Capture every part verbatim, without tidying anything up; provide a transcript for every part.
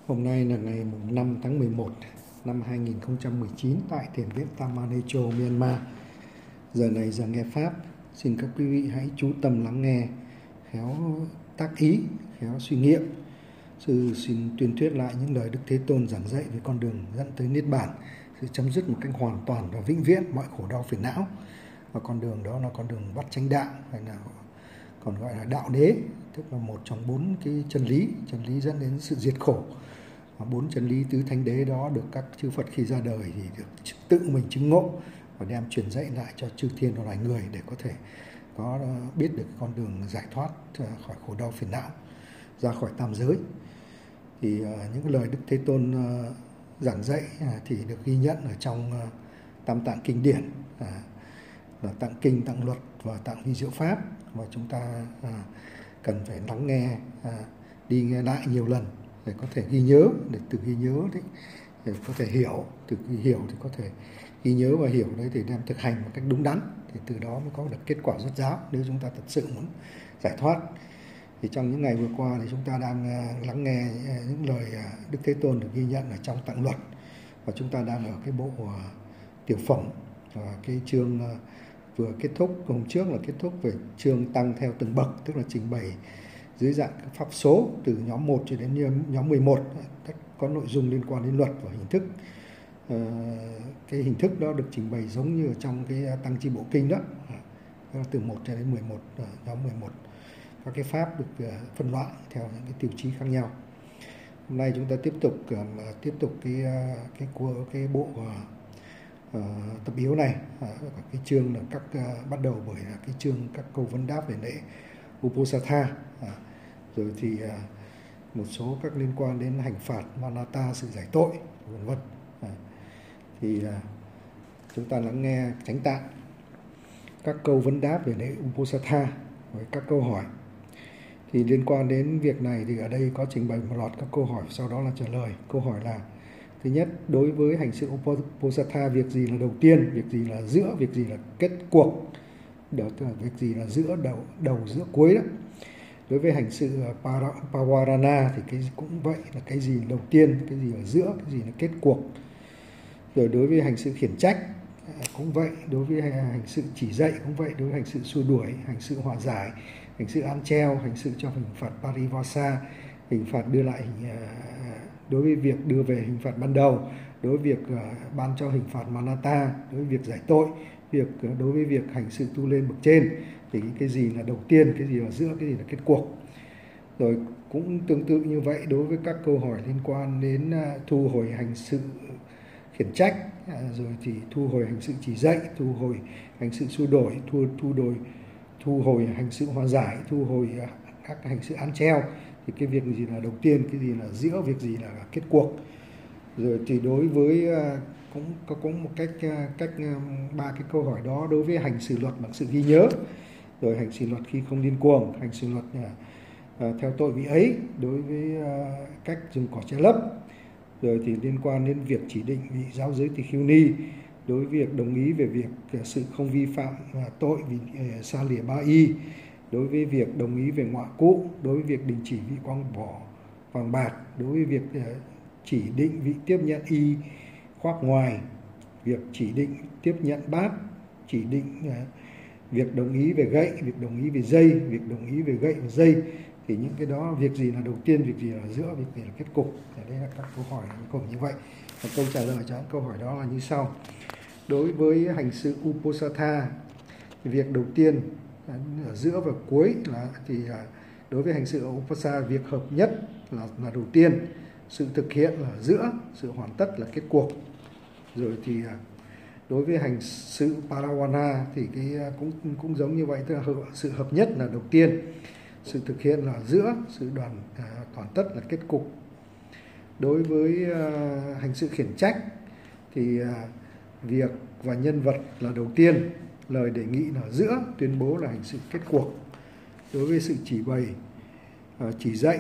Hôm nay là ngày năm tháng mười một năm hai nghìn không trăm mười chín tại Thiền viện Tam Manecho, Myanmar. Giờ này giờ nghe Pháp, xin các quý vị hãy chú tâm lắng nghe, khéo tác ý, khéo suy nghiệm. Sư xin tuyên thuyết lại những lời Đức Thế Tôn giảng dạy về con đường dẫn tới Niết Bàn, sự chấm dứt một cách hoàn toàn và vĩnh viễn mọi khổ đau phiền não. Và con đường đó là con đường bắt chánh đạo, hay là còn gọi là đạo đế, tức là một trong bốn cái chân lý, chân lý dẫn đến sự diệt khổ. Và bốn chân lý tứ thánh đế đó được các chư Phật khi ra đời thì được tự mình chứng ngộ và đem truyền dạy lại cho chư thiên và loài người để có thể có biết được con đường giải thoát khỏi khổ đau phiền não, ra khỏi tam giới. Thì uh, những lời Đức Thế Tôn uh, giảng dạy uh, thì được ghi nhận ở trong uh, Tam Tạng Kinh Điển, uh, là Tạng Kinh, Tạng Luật và Tạng Vi Diệu Pháp, và chúng ta uh, cần phải lắng nghe, uh, đi nghe lại nhiều lần để có thể ghi nhớ, để từ ghi nhớ đấy để có thể hiểu, từ ghi hiểu thì có thể ghi nhớ và hiểu đấy thì đem thực hành một cách đúng đắn, thì từ đó mới có được kết quả rốt ráo nếu chúng ta thật sự muốn giải thoát. Thì trong những ngày vừa qua thì chúng ta đang lắng nghe những lời Đức Thế Tôn được ghi nhận ở trong Tạng Luật, và chúng ta đang ở cái bộ tiểu phẩm, và cái chương vừa kết thúc, hôm trước là kết thúc về chương tăng theo từng bậc, tức là trình bày dưới dạng các pháp số từ nhóm một cho đến nhóm mười một, có nội dung liên quan đến luật và hình thức. Cái hình thức đó được trình bày giống như ở trong cái Tăng Chi Bộ Kinh đó, từ một cho đến mười một, nhóm mười một. Các cái pháp được phân loại theo những cái tiêu chí khác nhau. Hôm nay chúng ta tiếp tục tiếp tục cái cái của cái bộ uh, tập yếu này, uh, cái chương là các uh, bắt đầu bởi là cái chương các câu vấn đáp về lễ Uposatha, uh, rồi thì uh, một số các liên quan đến hành phạt, Manata, sự giải tội, vân vân. Uh, thì uh, chúng ta lắng nghe chánh tạng các câu vấn đáp về lễ Uposatha với các câu hỏi. Thì liên quan đến việc này thì ở đây có trình bày một loạt các câu hỏi, sau đó là trả lời. Câu hỏi là: thứ nhất, đối với hành sự Uposatha, việc gì là đầu tiên, việc gì là giữa, việc gì là kết cuộc, đó tức là việc gì là giữa đầu, đầu giữa cuối đó. Đối với hành sự Pavarana thì cái cũng vậy, là cái gì đầu tiên, cái gì là giữa, cái gì là kết cuộc. Rồi đối với hành sự khiển trách cũng vậy, đối với hành sự chỉ dạy cũng vậy, đối với hành sự xua đuổi, hành sự hòa giải, hành sự án treo, hành sự cho hình phạt parivasa, hình phạt đưa lại hình, đối với việc đưa về hình phạt ban đầu, đối với việc ban cho hình phạt manata, đối với việc giải tội, việc đối với việc hành sự tu lên bậc trên, thì cái gì là đầu tiên, cái gì là giữa, cái gì là kết cuộc. Rồi cũng tương tự như vậy đối với các câu hỏi liên quan đến thu hồi hành sự khiển trách, rồi thì thu hồi hành sự chỉ dạy, thu hồi hành sự xua đổi, thu thu đổi thu hồi hành sự hòa giải, thu hồi các hành sự án treo, thì cái việc gì là đầu tiên, cái gì là giữa, việc gì là kết cuộc. Rồi thì đối với cũng có cũng một cách cách ba cái câu hỏi đó, đối với hành xử luật bằng sự ghi nhớ, rồi hành xử luật khi không điên cuồng, hành xử luật uh, theo tội vị ấy, đối với uh, cách dùng cỏ che lấp, rồi thì liên quan đến việc chỉ định vị giáo giới tỳ khưu ni, đối với việc đồng ý về việc sự không vi phạm tội vì xa lìa ba y, đối với việc đồng ý về ngọa cụ, đối với việc đình chỉ vị quang bỏ vàng bạc, đối với việc chỉ định vị tiếp nhận y khoác ngoài, việc chỉ định tiếp nhận bát, chỉ định việc đồng ý về gậy, việc đồng ý về dây, việc đồng ý về gậy và dây. Thì những cái đó, việc gì là đầu tiên, việc gì là giữa, việc gì là kết cục. Đây là các câu hỏi cùng như vậy. Và câu trả lời cho câu hỏi đó là như sau. Đối với hành sự Uposatha, việc đầu tiên ở giữa và cuối là thì đối với hành sự Uposatha, việc hợp nhất là là đầu tiên, sự thực hiện là giữa, sự hoàn tất là kết cuộc. Rồi thì đối với hành sự Parawana thì cái cũng cũng giống như vậy, tức là sự hợp nhất là đầu tiên, sự thực hiện là giữa, sự đoàn à, hoàn tất là kết cục. Đối với à, hành sự khiển trách thì à, việc và nhân vật là đầu tiên, lời đề nghị là giữa, tuyên bố là hành sự kết cuộc. Đối với sự chỉ bày, à, chỉ dạy,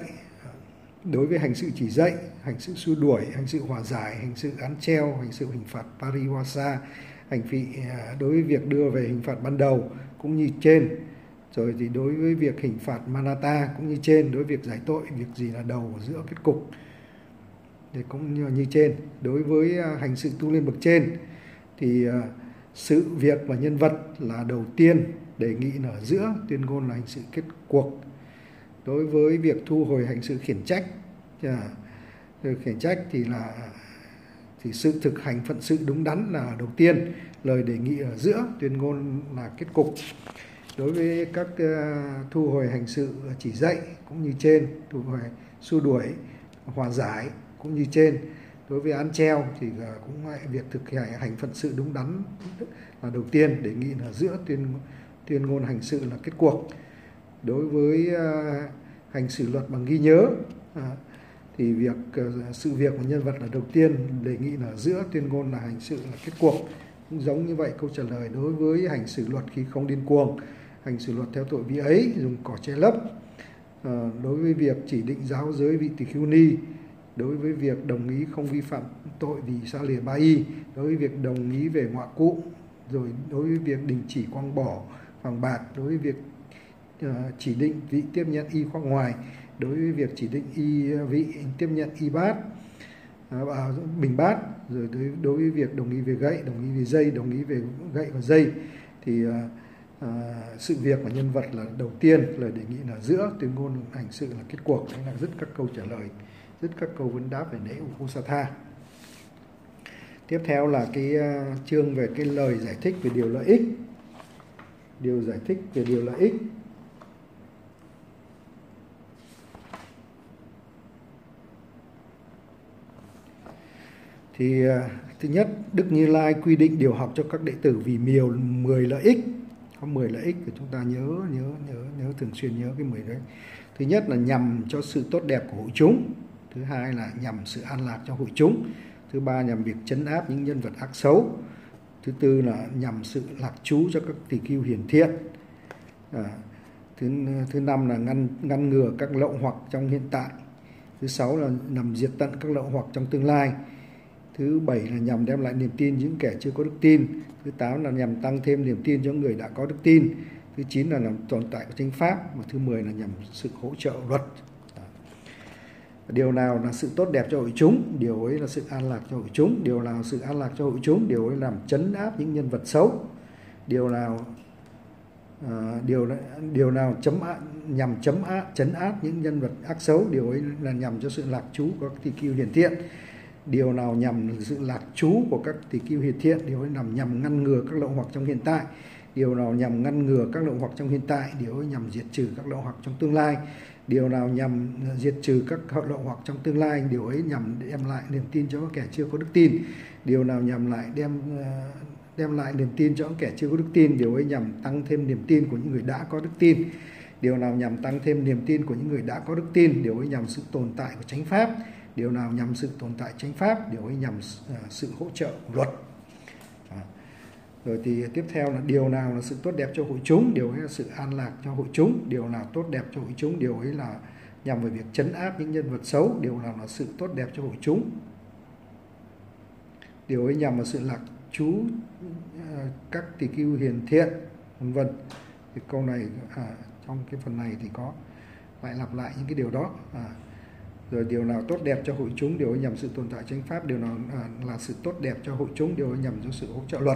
đối với hành sự chỉ dạy, hành sự xua đuổi, hành sự hòa giải, hành sự án treo, hành sự hình phạt parivasa, hành vị à, đối với việc đưa về hình phạt ban đầu cũng như trên. Rồi thì đối với việc hình phạt manata cũng như trên, đối với việc giải tội, việc gì là đầu, giữa, kết cục. thì cũng như, như trên. Đối với hành sự tu lên bậc trên thì sự việc và nhân vật là đầu tiên, đề nghị là ở giữa, tuyên ngôn là hành sự kết cuộc. Đối với việc thu hồi hành sự khiển trách, khiển trách thì là thì sự thực hành phận sự đúng đắn là đầu tiên, lời đề nghị ở giữa, tuyên ngôn là kết cục. Đối với các uh, thu hồi hành sự chỉ dạy cũng như trên, thu hồi xua đuổi, hòa giải cũng như trên. Đối với án treo thì uh, cũng việc thực hành phận sự đúng đắn là đầu tiên, đề nghị ở giữa, tuyên tuyên ngôn hành sự là kết cuộc. Đối với uh, hành xử luật bằng ghi nhớ uh, thì việc uh, sự việc và nhân vật là đầu tiên, đề nghị là ở giữa, tuyên ngôn là hành sự là kết cuộc. Cũng giống như vậy câu trả lời đối với hành xử luật khi không điên cuồng, hành xử luật theo tội vi ấy, dùng cỏ che lấp. À, đối với việc chỉ định giáo giới vị tỳ khưu ni, đối với việc đồng ý không vi phạm tội vì xa lìa ba y, đối với việc đồng ý về ngoại cụ, rồi đối với việc đình chỉ quăng bỏ vàng bạc, đối với việc uh, chỉ định vị tiếp nhận y khoác ngoài, đối với việc chỉ định y vị tiếp nhận y bát, uh, bình bát, rồi đối, đối với việc đồng ý về gậy, đồng ý về dây, đồng ý về gậy và dây thì uh, À, sự việc và nhân vật là đầu tiên, lời đề nghị là giữa, tuyên ngôn hành sự là kết cuộc. Đấy là dứt các câu trả lời, dứt các câu vấn đáp về lễ Upasatha. Tiếp theo là cái uh, chương về cái lời giải thích về điều lợi ích. Điều giải thích về điều lợi ích. Thì uh, thứ nhất, Đức Như Lai quy định điều học cho các đệ tử vì miều mười lợi ích. Có mười lợi ích thì chúng ta nhớ nhớ nhớ nhớ thường xuyên nhớ cái mười đấy. Thứ nhất là nhằm cho sự tốt đẹp của hội chúng, thứ hai là nhằm sự an lạc cho hội chúng, thứ ba nhằm việc trấn áp những nhân vật ác xấu, thứ tư là nhằm sự lạc trú cho các tỳ khưu hiển thiện, à, thứ thứ năm là ngăn ngăn ngừa các lậu hoặc trong hiện tại, thứ sáu là nhằm diệt tận các lậu hoặc trong tương lai, thứ bảy là nhằm đem lại niềm tin những kẻ chưa có đức tin, thứ tám là nhằm tăng thêm niềm tin cho người đã có đức tin, thứ chín là làm tồn tại của chánh pháp, và thứ mười là nhằm sự hỗ trợ luật. Điều nào là sự tốt đẹp cho hội chúng, điều ấy là sự an lạc cho hội chúng. Điều nào là sự an lạc cho hội chúng, điều ấy làm trấn áp những nhân vật xấu. Điều nào à, điều điều nào chấm nhằm chấm áp trấn áp những nhân vật ác xấu, điều ấy là nhằm cho sự lạc trú của các tỳ khưu hiển thiện. Điều nào nhằm sự lạc trú của các tỳ khưu hiển thiện, điều ấy nằm nhằm ngăn ngừa các lậu hoặc trong hiện tại. Điều nào nhằm ngăn ngừa các lậu hoặc trong hiện tại, điều ấy nhằm diệt trừ các lậu hoặc trong tương lai. Điều nào nhằm diệt trừ các lậu hoặc trong tương lai, điều ấy nhằm đem lại niềm tin cho các kẻ chưa có đức tin. Điều nào nhằm lại đem đem lại niềm tin cho các kẻ chưa có đức tin, điều ấy nhằm tăng thêm niềm tin của những người đã có đức tin. Điều nào nhằm tăng thêm niềm tin của những người đã có đức tin, điều ấy nhằm sự tồn tại của chánh pháp. Điều nào nhằm sự tồn tại chánh pháp, điều ấy nhằm sự hỗ trợ của luật. Rồi thì tiếp theo là điều nào là sự tốt đẹp cho hội chúng, điều ấy là sự an lạc cho hội chúng. Điều nào tốt đẹp cho hội chúng, điều ấy là nhằm về việc trấn áp những nhân vật xấu. Điều nào là sự tốt đẹp cho hội chúng, điều ấy nhằm vào sự lạc trú các tỳ khưu hiền thiện, vân vân. Thì câu này à, trong cái phần này thì có lại lặp lại những cái điều đó. À, rồi điều nào tốt đẹp cho hội chúng, điều ấy nhằm sự tồn tại chánh pháp. Điều nào à, là sự tốt đẹp cho hội chúng, điều ấy nhằm cho sự hỗ trợ luật.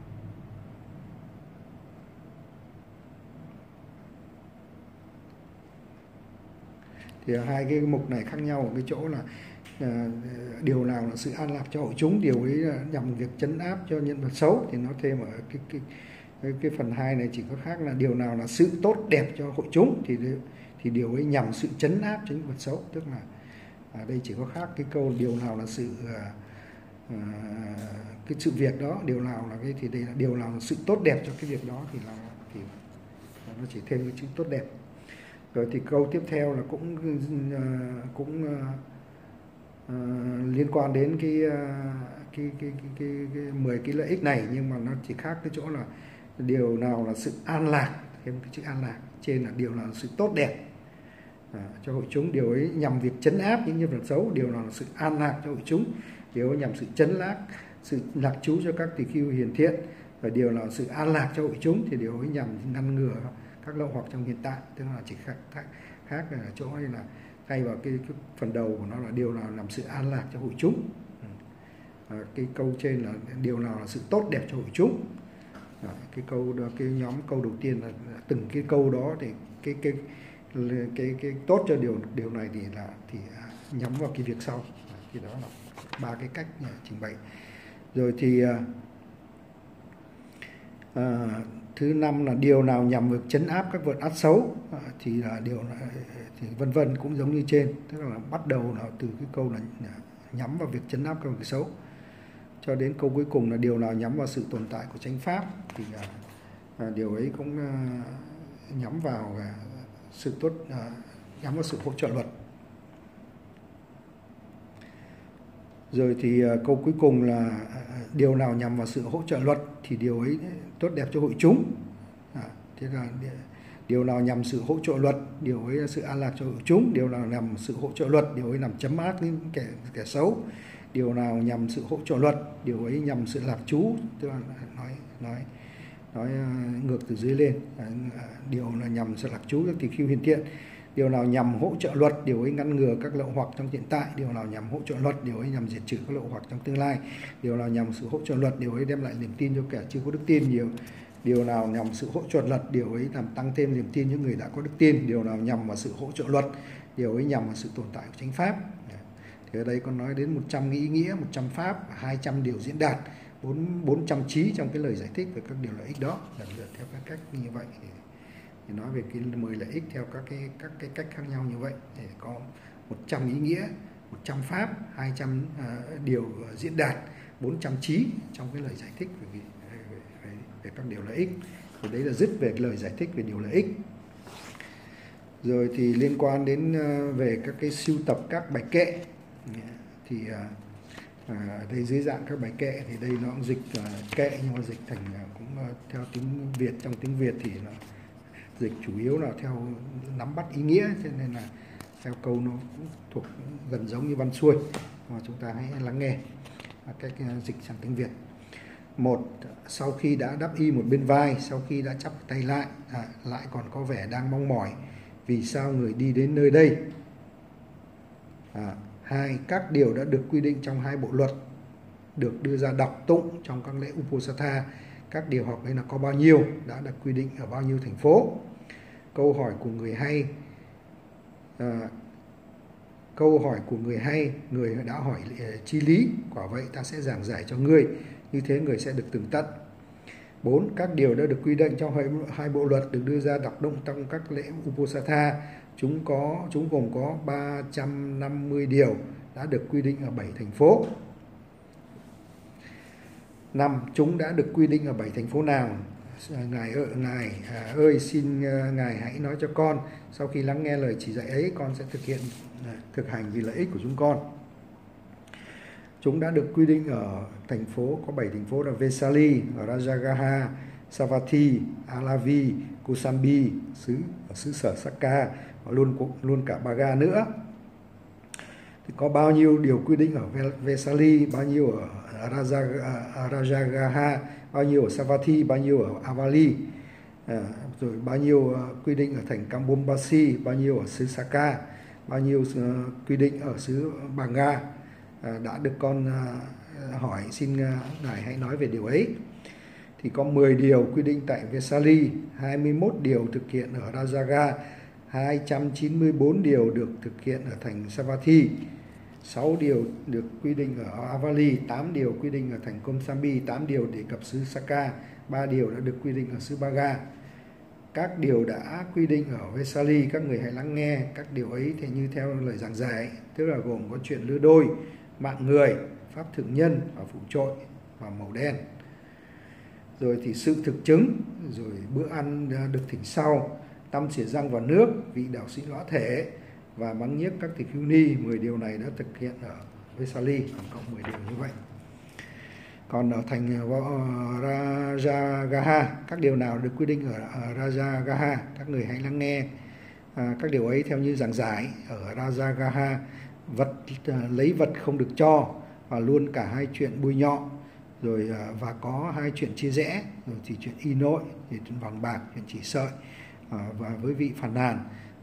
Thì hai cái mục này khác nhau ở cái chỗ là à, điều nào là sự an lạc cho hội chúng, điều ấy nhằm việc trấn áp cho nhân vật xấu. Thì nó thêm ở cái cái cái, cái phần hai này chỉ có khác là điều nào là sự tốt đẹp cho hội chúng, thì thì điều ấy nhằm sự trấn áp cho nhân vật xấu. Tức là ở đây chỉ có khác cái câu điều nào là sự à, à, cái sự việc đó, điều nào là cái thì đây là điều nào là sự tốt đẹp cho cái việc đó, thì là thì nó chỉ thêm cái chữ tốt đẹp. Rồi thì câu tiếp theo là cũng uh, cũng uh, uh, liên quan đến cái, uh, cái, cái, cái, cái, cái mười cái lợi ích này, nhưng mà nó chỉ khác cái chỗ là điều nào là sự an lạc, thêm cái chữ an lạc trên là điều nào là sự tốt đẹp à, cho hội chúng, điều ấy nhằm việc trấn áp những nhân vật xấu. Điều nào là sự an lạc cho hội chúng, điều ấy nhằm sự trấn áp, sự lạc trú cho các tỳ khưu hiền thiện. Và điều nào là sự an lạc cho hội chúng, thì điều ấy nhằm ngăn ngừa các lậu hoặc trong hiện tại. Tức là chỉ khác khác, khác ở chỗ này là thay vào cái, cái phần đầu của nó là điều nào làm sự an lạc cho hội chúng. À, cái câu trên là điều nào là sự tốt đẹp cho hội chúng. À, cái câu đó, cái nhóm câu đầu tiên là từng cái câu đó thì cái cái cái cái, cái tốt cho điều điều này thì là thì nhắm vào cái việc sau. À, thì đó là ba cái cách trình bày. Rồi thì à, thứ năm là điều nào nhằm việc trấn áp các vật ác xấu, à, thì là điều này, thì vân vân cũng giống như trên, tức là bắt đầu là từ cái câu là nhắm vào việc trấn áp các vật xấu cho đến câu cuối cùng là điều nào nhắm vào sự tồn tại của chánh pháp, thì à, à, điều ấy cũng à, nhắm vào à, sự tốt, à, nhắm vào sự hỗ trợ luật. Rồi thì uh, câu cuối cùng là uh, điều nào nhằm vào sự hỗ trợ luật thì điều ấy tốt đẹp cho hội chúng. À, thế là điều nào nhằm sự hỗ trợ luật, điều ấy là sự an lạc cho hội chúng. Điều nào nhằm sự hỗ trợ luật, điều ấy làm chấm áp những kẻ kẻ xấu. Điều nào nhằm sự hỗ trợ luật, điều ấy nhằm sự lạc trú, tức là nói nói nói uh, ngược từ dưới lên. À, điều là nhằm sự lạc trú thì khi hiện tiện. Điều nào nhằm hỗ trợ luật, điều ấy ngăn ngừa các lậu hoặc trong hiện tại. Điều nào nhằm hỗ trợ luật, điều ấy nhằm diệt trừ các lậu hoặc trong tương lai. Điều nào nhằm sự hỗ trợ luật, điều ấy đem lại niềm tin cho kẻ chưa có đức tin nhiều. Điều nào nhằm sự hỗ trợ luật, điều ấy làm tăng thêm niềm tin những người đã có đức tin. Điều nào nhằm vào sự hỗ trợ luật, điều ấy nhằm vào sự tồn tại của chánh pháp. Thì ở đây con nói đến một trăm ý nghĩa, một trăm pháp, hai trăm điều diễn đạt, bốn trăm trí trong cái lời giải thích về các điều lợi ích đó. Lần lượt theo các cách như vậy thì nói về cái mười lợi ích theo các cái các cái cách khác nhau như vậy, để có một trăm ý nghĩa, một trăm pháp, hai trăm uh, điều diễn đạt, bốn trăm trí trong cái lời giải thích về, về, về, về các điều lợi ích. Thì đấy là dứt về lời giải thích về điều lợi ích. Rồi thì liên quan đến uh, về các cái sưu tập các bài kệ, thì uh, À, đây dưới dạng các bài kệ thì đây nó cũng dịch uh, kệ nhưng mà dịch thành uh, cũng uh, theo tiếng Việt, trong tiếng Việt thì nó dịch chủ yếu là theo nắm bắt ý nghĩa, cho nên là theo câu nó cũng thuộc gần giống như văn xuôi, mà chúng ta hãy lắng nghe cách uh, dịch sang tiếng Việt. Một, sau khi đã đắp y một bên vai, sau khi đã chắp tay lại, à, lại còn có vẻ đang mong mỏi, vì sao người đi đến nơi đây? À, hai, các điều đã được quy định trong hai bộ luật được đưa ra đọc tụng trong các lễ Uposatha. Các điều học ấy là có bao nhiêu, đã được quy định ở bao nhiêu thành phố. Câu hỏi của người hay, à, câu hỏi của người hay, người đã hỏi chi lý, quả vậy ta sẽ giảng giải cho ngươi, như thế người sẽ được tường tận. Bốn, các điều đã được quy định trong hai, hai bộ luật được đưa ra đọc tụng trong các lễ Uposatha. Chúng có chúng gồm có ba trăm năm mươi điều đã được quy định ở bảy thành phố. Năm, chúng đã được quy định ở bảy thành phố nào? Ngài ơi, ngài à, ơi xin uh, ngài hãy nói cho con, sau khi lắng nghe lời chỉ dạy ấy, con sẽ thực hiện uh, thực hành vì lợi ích của chúng con. Chúng đã được quy định ở thành phố, có bảy thành phố là Vesali, Rajagaha, Savatthi, Alavi, Kosambi, xứ ở xứ sở Sakka, và luôn luôn cả Baga nữa. Thì có bao nhiêu điều quy định ở Vesali, bao nhiêu ở Rajagaha, bao nhiêu ở Savatthi, bao nhiêu ở Avali, à, rồi bao nhiêu uh, quy định ở thành Kambombasi, bao nhiêu ở xứ Sakka, bao nhiêu uh, quy định ở xứ Banga. À, đã được con uh, hỏi, xin uh, ngài hãy nói về điều ấy. Thì có mười điều quy định tại Vesali, hai mươi mốt điều thực hiện ở Rajaga, hai trăm chín mươi bốn điều được thực hiện ở thành Savatthi, sáu điều được quy định ở Avali, tám điều quy định ở thành Kosambi, tám điều đề cập xứ Sakka, ba điều đã được quy định ở xứ Baga. Các điều đã quy định ở Vesali, các người hãy lắng nghe. Các điều ấy thì như theo lời giảng giải, tức là gồm có chuyện lứa đôi, mạng người, pháp thượng nhân và phụ trội và màu đen. Rồi thì sự thực chứng, rồi bữa ăn được thỉnh sau, tăm xỉa răng vào nước, vị đạo sĩ lõa thể và mắng nhiếc các tỳ khưu ni. mười điều này đã thực hiện ở Vesali, tổng cộng mười điều như vậy. Còn ở thành Rajagaha, các điều nào được quy định ở Rajagaha, các người hãy lắng nghe. À, các điều ấy theo như giảng giải ở Rajagaha, vật lấy vật không được cho, và luôn cả hai chuyện bôi nhọ, rồi và có hai chuyện chia rẽ, rồi thì chuyện y nội, thì chuyện vàng bạc, chuyện chỉ sợi, à, và với vị phàn nàn,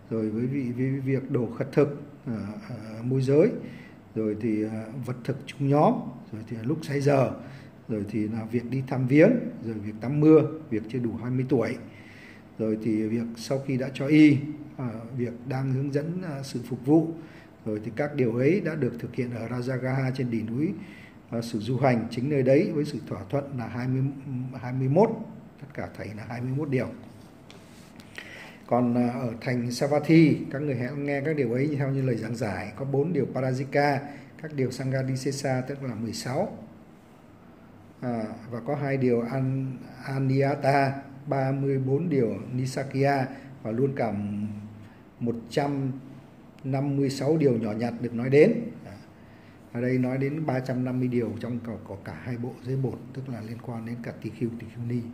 rồi với vị với việc đổ khất thực, à, à, môi giới, rồi thì à, vật thực chung nhóm, rồi thì lúc say giờ, rồi thì là việc đi thăm viếng, rồi việc tắm mưa, việc chưa đủ hai mươi tuổi, rồi thì việc sau khi đã cho y, à, việc đang hướng dẫn à, sự phục vụ, rồi thì các điều ấy đã được thực hiện ở Rajagaha trên đỉnh núi à, Sử Du Hành, chính nơi đấy với sự thỏa thuận là hai mươi, hai mươi mốt, tất cả thảy là hai mươi mốt điều. Còn à, ở thành Savatthi, các người hãy nghe các điều ấy theo như lời giảng giải, có bốn điều Parajika, các điều Sanghadisesa tức là mười sáu, à, và có hai điều An, Aniyata, ba mươi bốn điều Nisakya, và luôn cả một trăm năm mươi sáu điều nhỏ nhặt được nói đến. Ở đây nói đến ba trăm năm mươi điều trong có, có cả hai bộ giới bột, tức là liên quan đến cả tỳ khưu, tỳ khưu ni.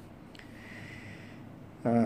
À,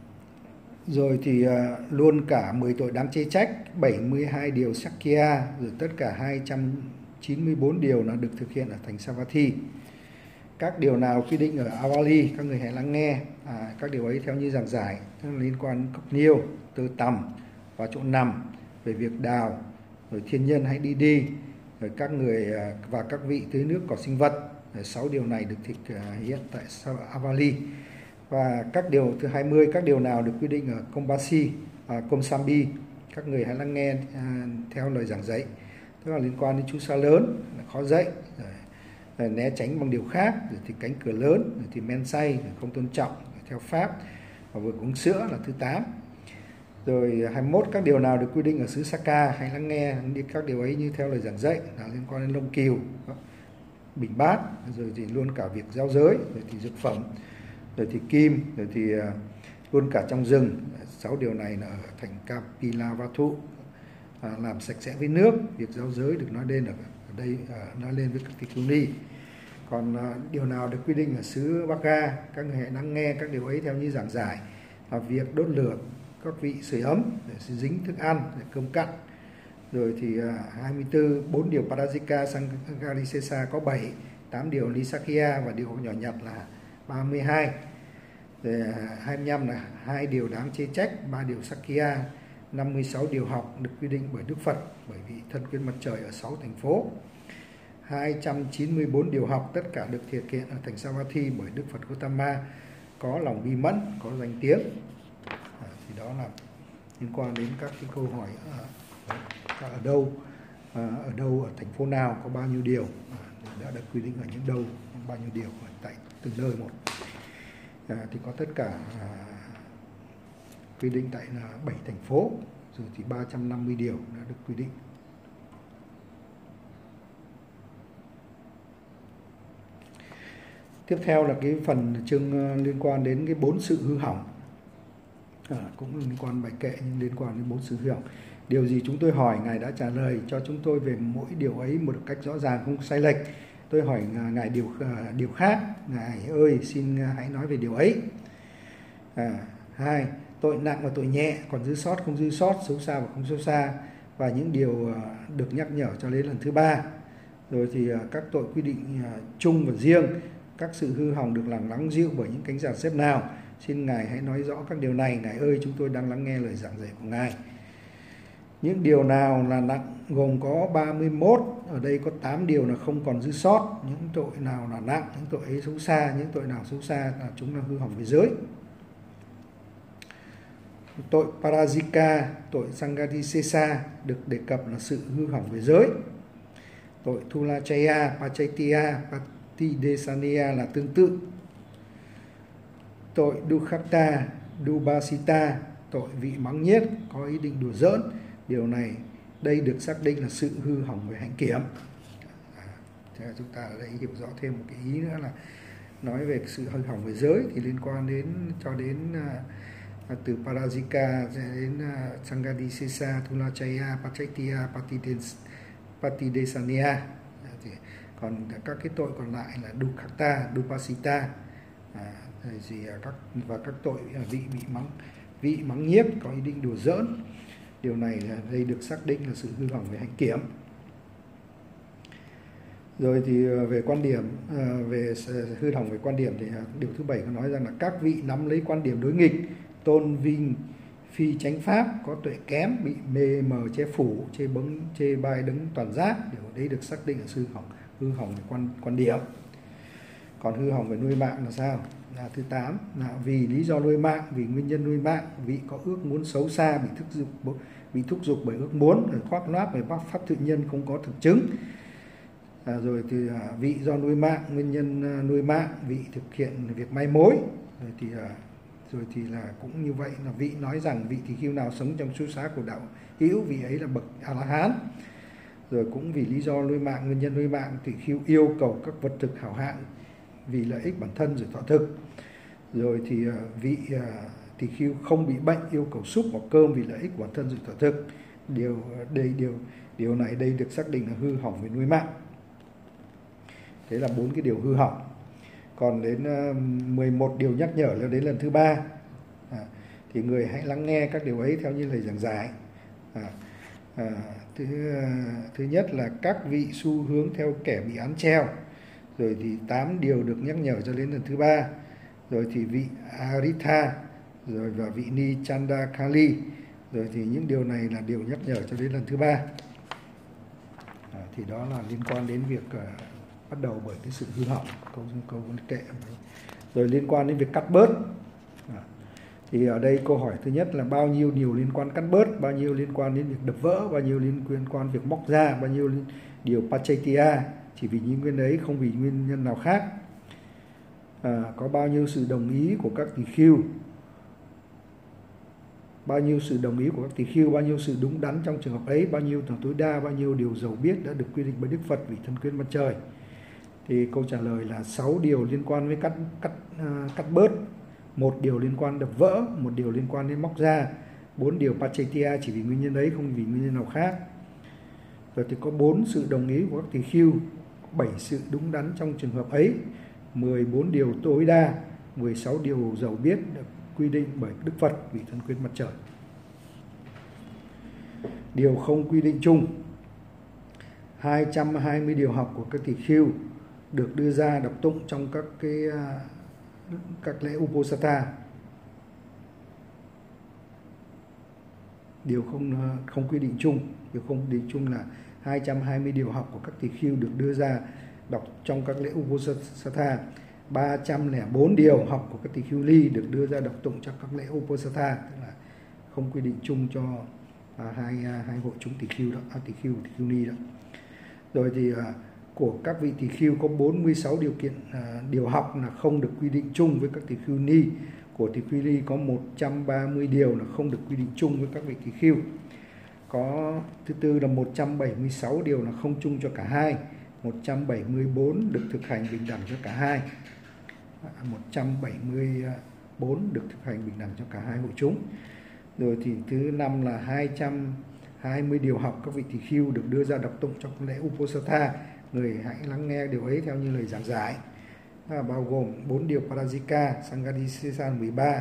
rồi thì à, luôn cả mười tội đáng chê trách, bảy mươi hai điều Sakya, rồi tất cả hai trăm chín mươi bốn điều là được thực hiện ở thành Savatthi. Các điều nào quy định ở Avali, các người hãy lắng nghe. À, các điều ấy theo như giảng giải, tức là liên quan đến cốc niêu, tơ tằm và chỗ nằm, về việc đào, rồi thiên nhân hãy đi đi, rồi các người và các vị tưới nước cỏ sinh vật. Sáu điều này được thực hiện tại Avali. Và các điều thứ hai mươi, các điều nào được quy định ở Kombasi, à, Komsambi, các người hãy lắng nghe à, theo lời giảng dạy, tức là liên quan đến chú sa lớn, là khó dạy, rồi, rồi né tránh bằng điều khác, rồi thì cánh cửa lớn, rồi thì men say, rồi không tôn trọng, rồi theo pháp, và vừa uống sữa là thứ tám. Rồi hai mươi mốt, các điều nào được quy định ở xứ Saka, hãy lắng nghe các điều ấy như theo lời giảng dạy, là liên quan đến lông cừu, bình bát, rồi thì luôn cả việc giao giới, rồi thì dược phẩm, rồi thì kim, rồi thì uh, luôn cả trong rừng. Sáu điều này là ở thành Kapilavatthu, à, làm sạch sẽ với nước, việc giao giới được nói đến ở, ở đây, uh, nói lên với các tỳ khưu ni. Còn uh, điều nào được quy định ở xứ Vagga, các người hãy lắng nghe các điều ấy theo như giảng giải, là việc đốt lửa, các vị sưởi ấm để dính thức ăn, để cơm cặn. Rồi thì uh, hai mươi tư, bốn điều Parajika Sanghadisesa có bảy, tám điều Nisakya và điều nhỏ nhặt là ba mươi hai. Rồi hai mươi lăm là hai điều đáng chê trách, ba điều Sakya, năm mươi sáu điều học được quy định bởi Đức Phật, bởi vị thân quyến mặt trời ở sáu thành phố. hai trăm chín mươi bốn điều học tất cả được thực hiện ở thành Savatthi bởi Đức Phật Gautama, có lòng bi mẫn, có danh tiếng. À, thì đó là liên quan đến các cái câu hỏi à, ở đâu, à, ở đâu, ở thành phố nào có bao nhiêu điều, à, đã được quy định ở những đâu, bao nhiêu điều tại từng nơi một. À, thì có tất cả à, quy định tại là bảy thành phố, rồi thì ba trăm năm mươi điều đã được quy định. Tiếp theo là cái phần chương liên quan đến cái bốn sự hư hỏng, à, cũng liên quan bài kệ nhưng liên quan đến bốn sự hư hỏng. Điều gì chúng tôi hỏi, Ngài đã trả lời cho chúng tôi về mỗi điều ấy một cách rõ ràng, không sai lệch. Tôi hỏi Ngài điều điều khác, Ngài ơi xin hãy nói về điều ấy. À, hai, tội nặng và tội nhẹ, còn dư sót không dư sót, xấu xa và không xấu xa, và những điều được nhắc nhở cho đến lần thứ ba. Rồi thì các tội quy định chung và riêng, các sự hư hỏng được làm lắng dịu bởi những cánh giảng xếp nào. Xin Ngài hãy nói rõ các điều này. Ngài ơi, chúng tôi đang lắng nghe lời giảng dạy của Ngài. Những điều nào là nặng gồm có ba mươi mốt, ở đây có tám điều là không còn dư sót. Những tội nào là nặng, những tội ấy xấu xa, những tội nào xấu xa là chúng là hư hỏng về giới. Tội Parajika, tội Sanghadisesa được đề cập là sự hư hỏng về giới. Tội Thulachaya, Pachaitya, Patidesaniya là tương tự. Tội Dukkhatta, Dubhasita, tội vị mắng nhiếc, có ý định đùa giỡn. Điều này đây được xác định là sự hư hỏng về hạnh kiểm. À, chúng ta ở đây hiểu rõ thêm một cái ý nữa là nói về sự hư hỏng về giới thì liên quan đến cho đến uh, từ Parajika đến uh, Sanghadisesa, Thulachaya, Pachaitya, Patidesaniya. Thì còn các cái tội còn lại là Dukkhatta, Dubhasita, à, gì các và các tội vị bị mắng vị mắng nhiếc, có ý định đùa giỡn. Điều này là đây được xác định là sự hư hỏng về hạnh kiểm. Rồi thì về quan điểm, về hư hỏng về quan điểm thì điều thứ bảy có nói rằng là các vị nắm lấy quan điểm đối nghịch, tôn vinh phi chánh pháp, có tuệ kém, bị mê mờ che phủ, chê bấn chê bai đấng toàn giác. Điều đấy được xác định là hư hỏng hư hỏng về quan quan điểm. Còn hư hỏng về nuôi mạng là sao? Là thứ tám là vì lý do nuôi mạng, vì nguyên nhân nuôi mạng, vị có ước muốn xấu xa, bị thúc giục bị thúc giục bởi ước muốn, rồi khoác lác về pháp pháp tự nhân không có thực chứng. À, rồi thì à, vị do nuôi mạng, nguyên nhân à, nuôi mạng, vị thực hiện việc mai mối. Rồi thì à, rồi thì là cũng như vậy, là vị nói rằng vị tỳ khưu nào sống trong số xá của đạo hữu, vị ấy là bậc A La Hán. Rồi cũng vì lý do nuôi mạng, nguyên nhân nuôi mạng, tỳ khưu yêu cầu các vật thực hảo hạng vì lợi ích bản thân rồi thọ thực. Rồi thì à, vị à, tỳ khưu không bị bệnh, yêu cầu súp hoặc cơm vì lợi ích bản thân rồi thọ thực. Điều đây điều điều này đây được xác định là hư hỏng về nuôi mạng. Thế là bốn cái điều hư hỏng. Còn đến uh, mười một điều nhắc nhở là đến lần thứ ba. À, thì người hãy lắng nghe các điều ấy theo như lời giảng giải. À, à, thứ, uh, thứ nhất là các vị xu hướng theo kẻ bị án treo. Rồi thì tám điều được nhắc nhở cho đến lần thứ ba. Rồi thì vị Aritha, rồi và vị Ni Chanda Kali. Rồi thì những điều này là điều nhắc nhở cho đến lần thứ ba. À, thì đó là liên quan đến việc uh, bắt đầu bởi cái sự hư hỏng, câu câu kệ. Rồi liên quan đến việc cắt bớt. À, thì ở đây câu hỏi thứ nhất là bao nhiêu điều liên quan cắt bớt, bao nhiêu liên quan đến việc đập vỡ, bao nhiêu liên quan việc móc ra, bao nhiêu điều Pachaitia chỉ vì những nguyên đấy, không vì nguyên nhân nào khác. À, có bao nhiêu sự đồng ý của các tỳ khưu, bao nhiêu sự đồng ý của các tỳ khưu, bao nhiêu sự đúng đắn trong trường hợp ấy, bao nhiêu là tối đa, bao nhiêu điều dầu biết đã được quy định bởi Đức Phật vì thân quyến mặt trời. Thì câu trả lời là sáu điều liên quan với cắt cắt uh, cắt bớt, một điều liên quan đập vỡ, một điều liên quan đến móc ra, bốn điều Pachaitia chỉ vì nguyên nhân đấy, không vì nguyên nhân nào khác. Rồi thì có bốn sự đồng ý của các tỳ khưu, bảy sự đúng đắn trong trường hợp ấy, mười bốn điều tối đa, mười sáu điều dầu biết được quy định bởi Đức Phật vì thân quyến mặt trời. Điều không quy định chung, hai trăm hai mươi điều học của các tỳ khưu được đưa ra đọc tụng trong các cái các lễ Uposatha. Điều không không quy định chung, điều không quy định chung là hai trăm hai mươi điều học của các tỳ khưu được đưa ra đọc trong các lễ Uposatha. ba trăm lẻ bốn điều học của các tỳ khưu ly được đưa ra đọc tụng trong các lễ Uposatha, tức là không quy định chung cho à, hai hai hội chúng tỳ khưu đó, à, tỳ khưu tỳ khưu ly đó. Rồi thì à, của các vị tỳ khưu có bốn mươi sáu điều kiện à, điều học là không được quy định chung với các tỳ khưu ni. Của tỳ khưu ly có một trăm ba mươi điều là không được quy định chung với các vị tỳ khưu. Có thứ tư là một trăm bảy mươi sáu điều là không chung cho cả hai. một trăm bảy mươi bốn được thực hành bình đẳng cho cả hai. một trăm bảy mươi bốn được thực hành bình đẳng cho cả hai hội chúng. Rồi thì thứ năm là hai trăm hai mươi điều học các vị tỳ khưu được đưa ra đọc tụng trong lễ Uposatha. Người hãy lắng nghe điều ấy theo như lời giảng giải. À, bao gồm bốn điều Parajika, Sanghadisesa mười ba,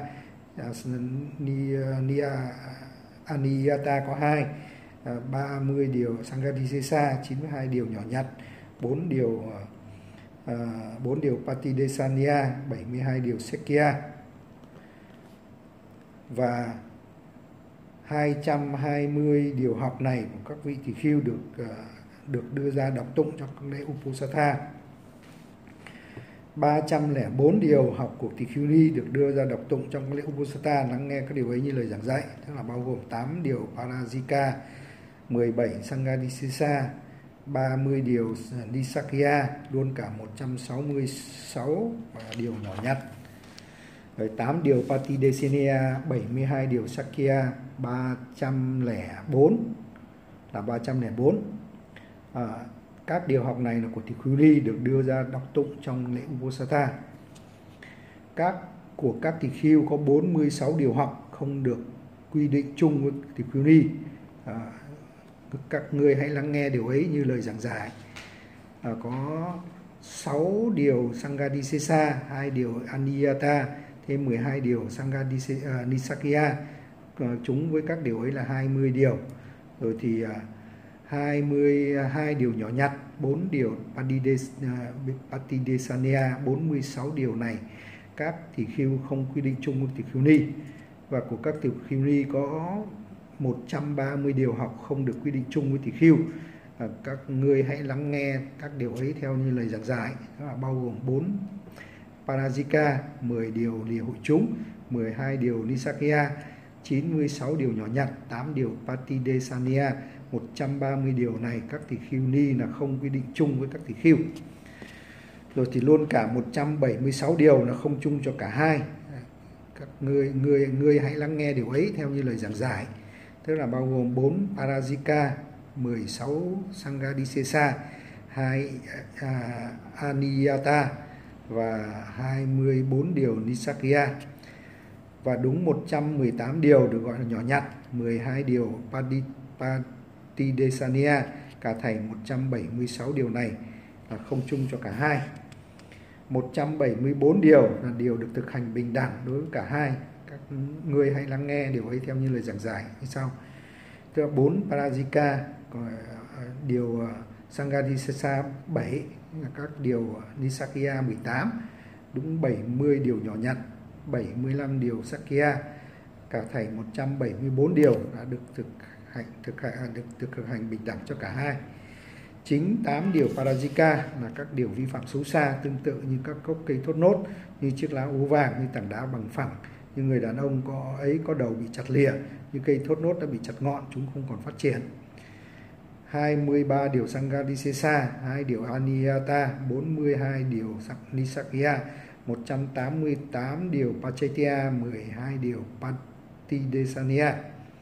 Nia Aniyata có hai, ba mươi điều Sanghadisesa, chín mươi hai điều nhỏ nhặt, bốn điều à, bốn điều Patidesania, bảy mươi hai điều Sekya. Và hai trăm hai mươi điều học này của các vị tỳ khưu được uh, được đưa ra đọc tụng trong các lễ Uposatha. ba trăm lẻ bốn điều học của tỳ khưu ni được đưa ra đọc tụng trong các lễ Uposatha, lắng nghe các điều ấy như lời giảng dạy, tức là bao gồm tám điều Parajika, mười bảy Sanghadisesa, ba mươi điều Nisakya, luôn cả một trăm sáu mươi sáu điều nhỏ nhặt. Rồi tám điều Patidesania, bảy mươi hai điều Sakya, ba trăm lẻ bốn là ba trăm lẻ bốn. À, các điều học này là của tỳ khưu ni được đưa ra đọc tụng trong lễ Uposatha. Các của các tỳ khưu có bốn mươi sáu điều học không được quy định chung với tỳ khưu ni. À, các ngươi hãy lắng nghe điều ấy như lời giảng giải. À, có sáu điều Sanghadisesa, hai điều Aniyata, thêm mười hai điều Sanghadisesa uh, Nisakya, uh, chúng với các điều ấy là hai mươi điều. Rồi thì uh, hai mươi hai điều nhỏ nhặt, bốn điều Patidesania, bốn mươi sáu điều này các tỳ khưu không quy định chung với tỳ khưu ni. và của các tiểu khiêu ni có một trăm ba mươi điều học không được quy định chung với tỷ khưu. À, các ngươi hãy lắng nghe các điều ấy theo như lời giảng giải, đó là bao gồm bốn Parajika, mười điều lìa hội chúng, mười hai điều Nisakya, chín mươi sáu điều nhỏ nhặt, tám điều Patidesania. Một trăm ba mươi điều này các tỷ khưu ni là không quy định chung với các tỷ khưu. Rồi thì luôn cả một trăm bảy mươi sáu điều là không chung cho cả hai. Các ngươi ngươi ngươi hãy lắng nghe điều ấy theo như lời giảng giải, tức là bao gồm bốn Parajika, mười sáu Sanghadisesa, hai à, Aniyata và hai mươi bốn điều Nisakya. Và đúng một trăm mười tám điều được gọi là nhỏ nhặt, mười hai điều Patidesania, cả thành một trăm bảy mươi sáu điều này là không chung cho cả hai. một trăm bảy mươi bốn điều là điều được thực hành bình đẳng đối với cả hai. Các ngươi hãy lắng nghe điều ấy theo như lời giảng giải như sau. Tức là bốn Parajika, điều Sanghadisesa bảy, các điều Nisakya mười tám, đúng bảy mươi điều nhỏ nhặt, bảy mươi lăm điều Sakya, cả thành một trăm bảy mươi bốn điều đã được thực hành thực hành được thực hành bình đẳng cho cả hai. Chính tám điều Parajika là các điều vi phạm xấu xa, tương tự như các gốc cây thốt nốt, như chiếc lá ố vàng, như tảng đá bằng phẳng, như người đàn ông có ấy có đầu bị chặt lìa, như cây thốt nốt đã bị chặt ngọn, chúng không còn phát triển. hai mươi ba điều Sanghadisesa, hai điều Aniyata, bốn mươi hai điều Nisakya, một trăm tám mươi tám điều Pachaitia, mười hai điều Patidesania,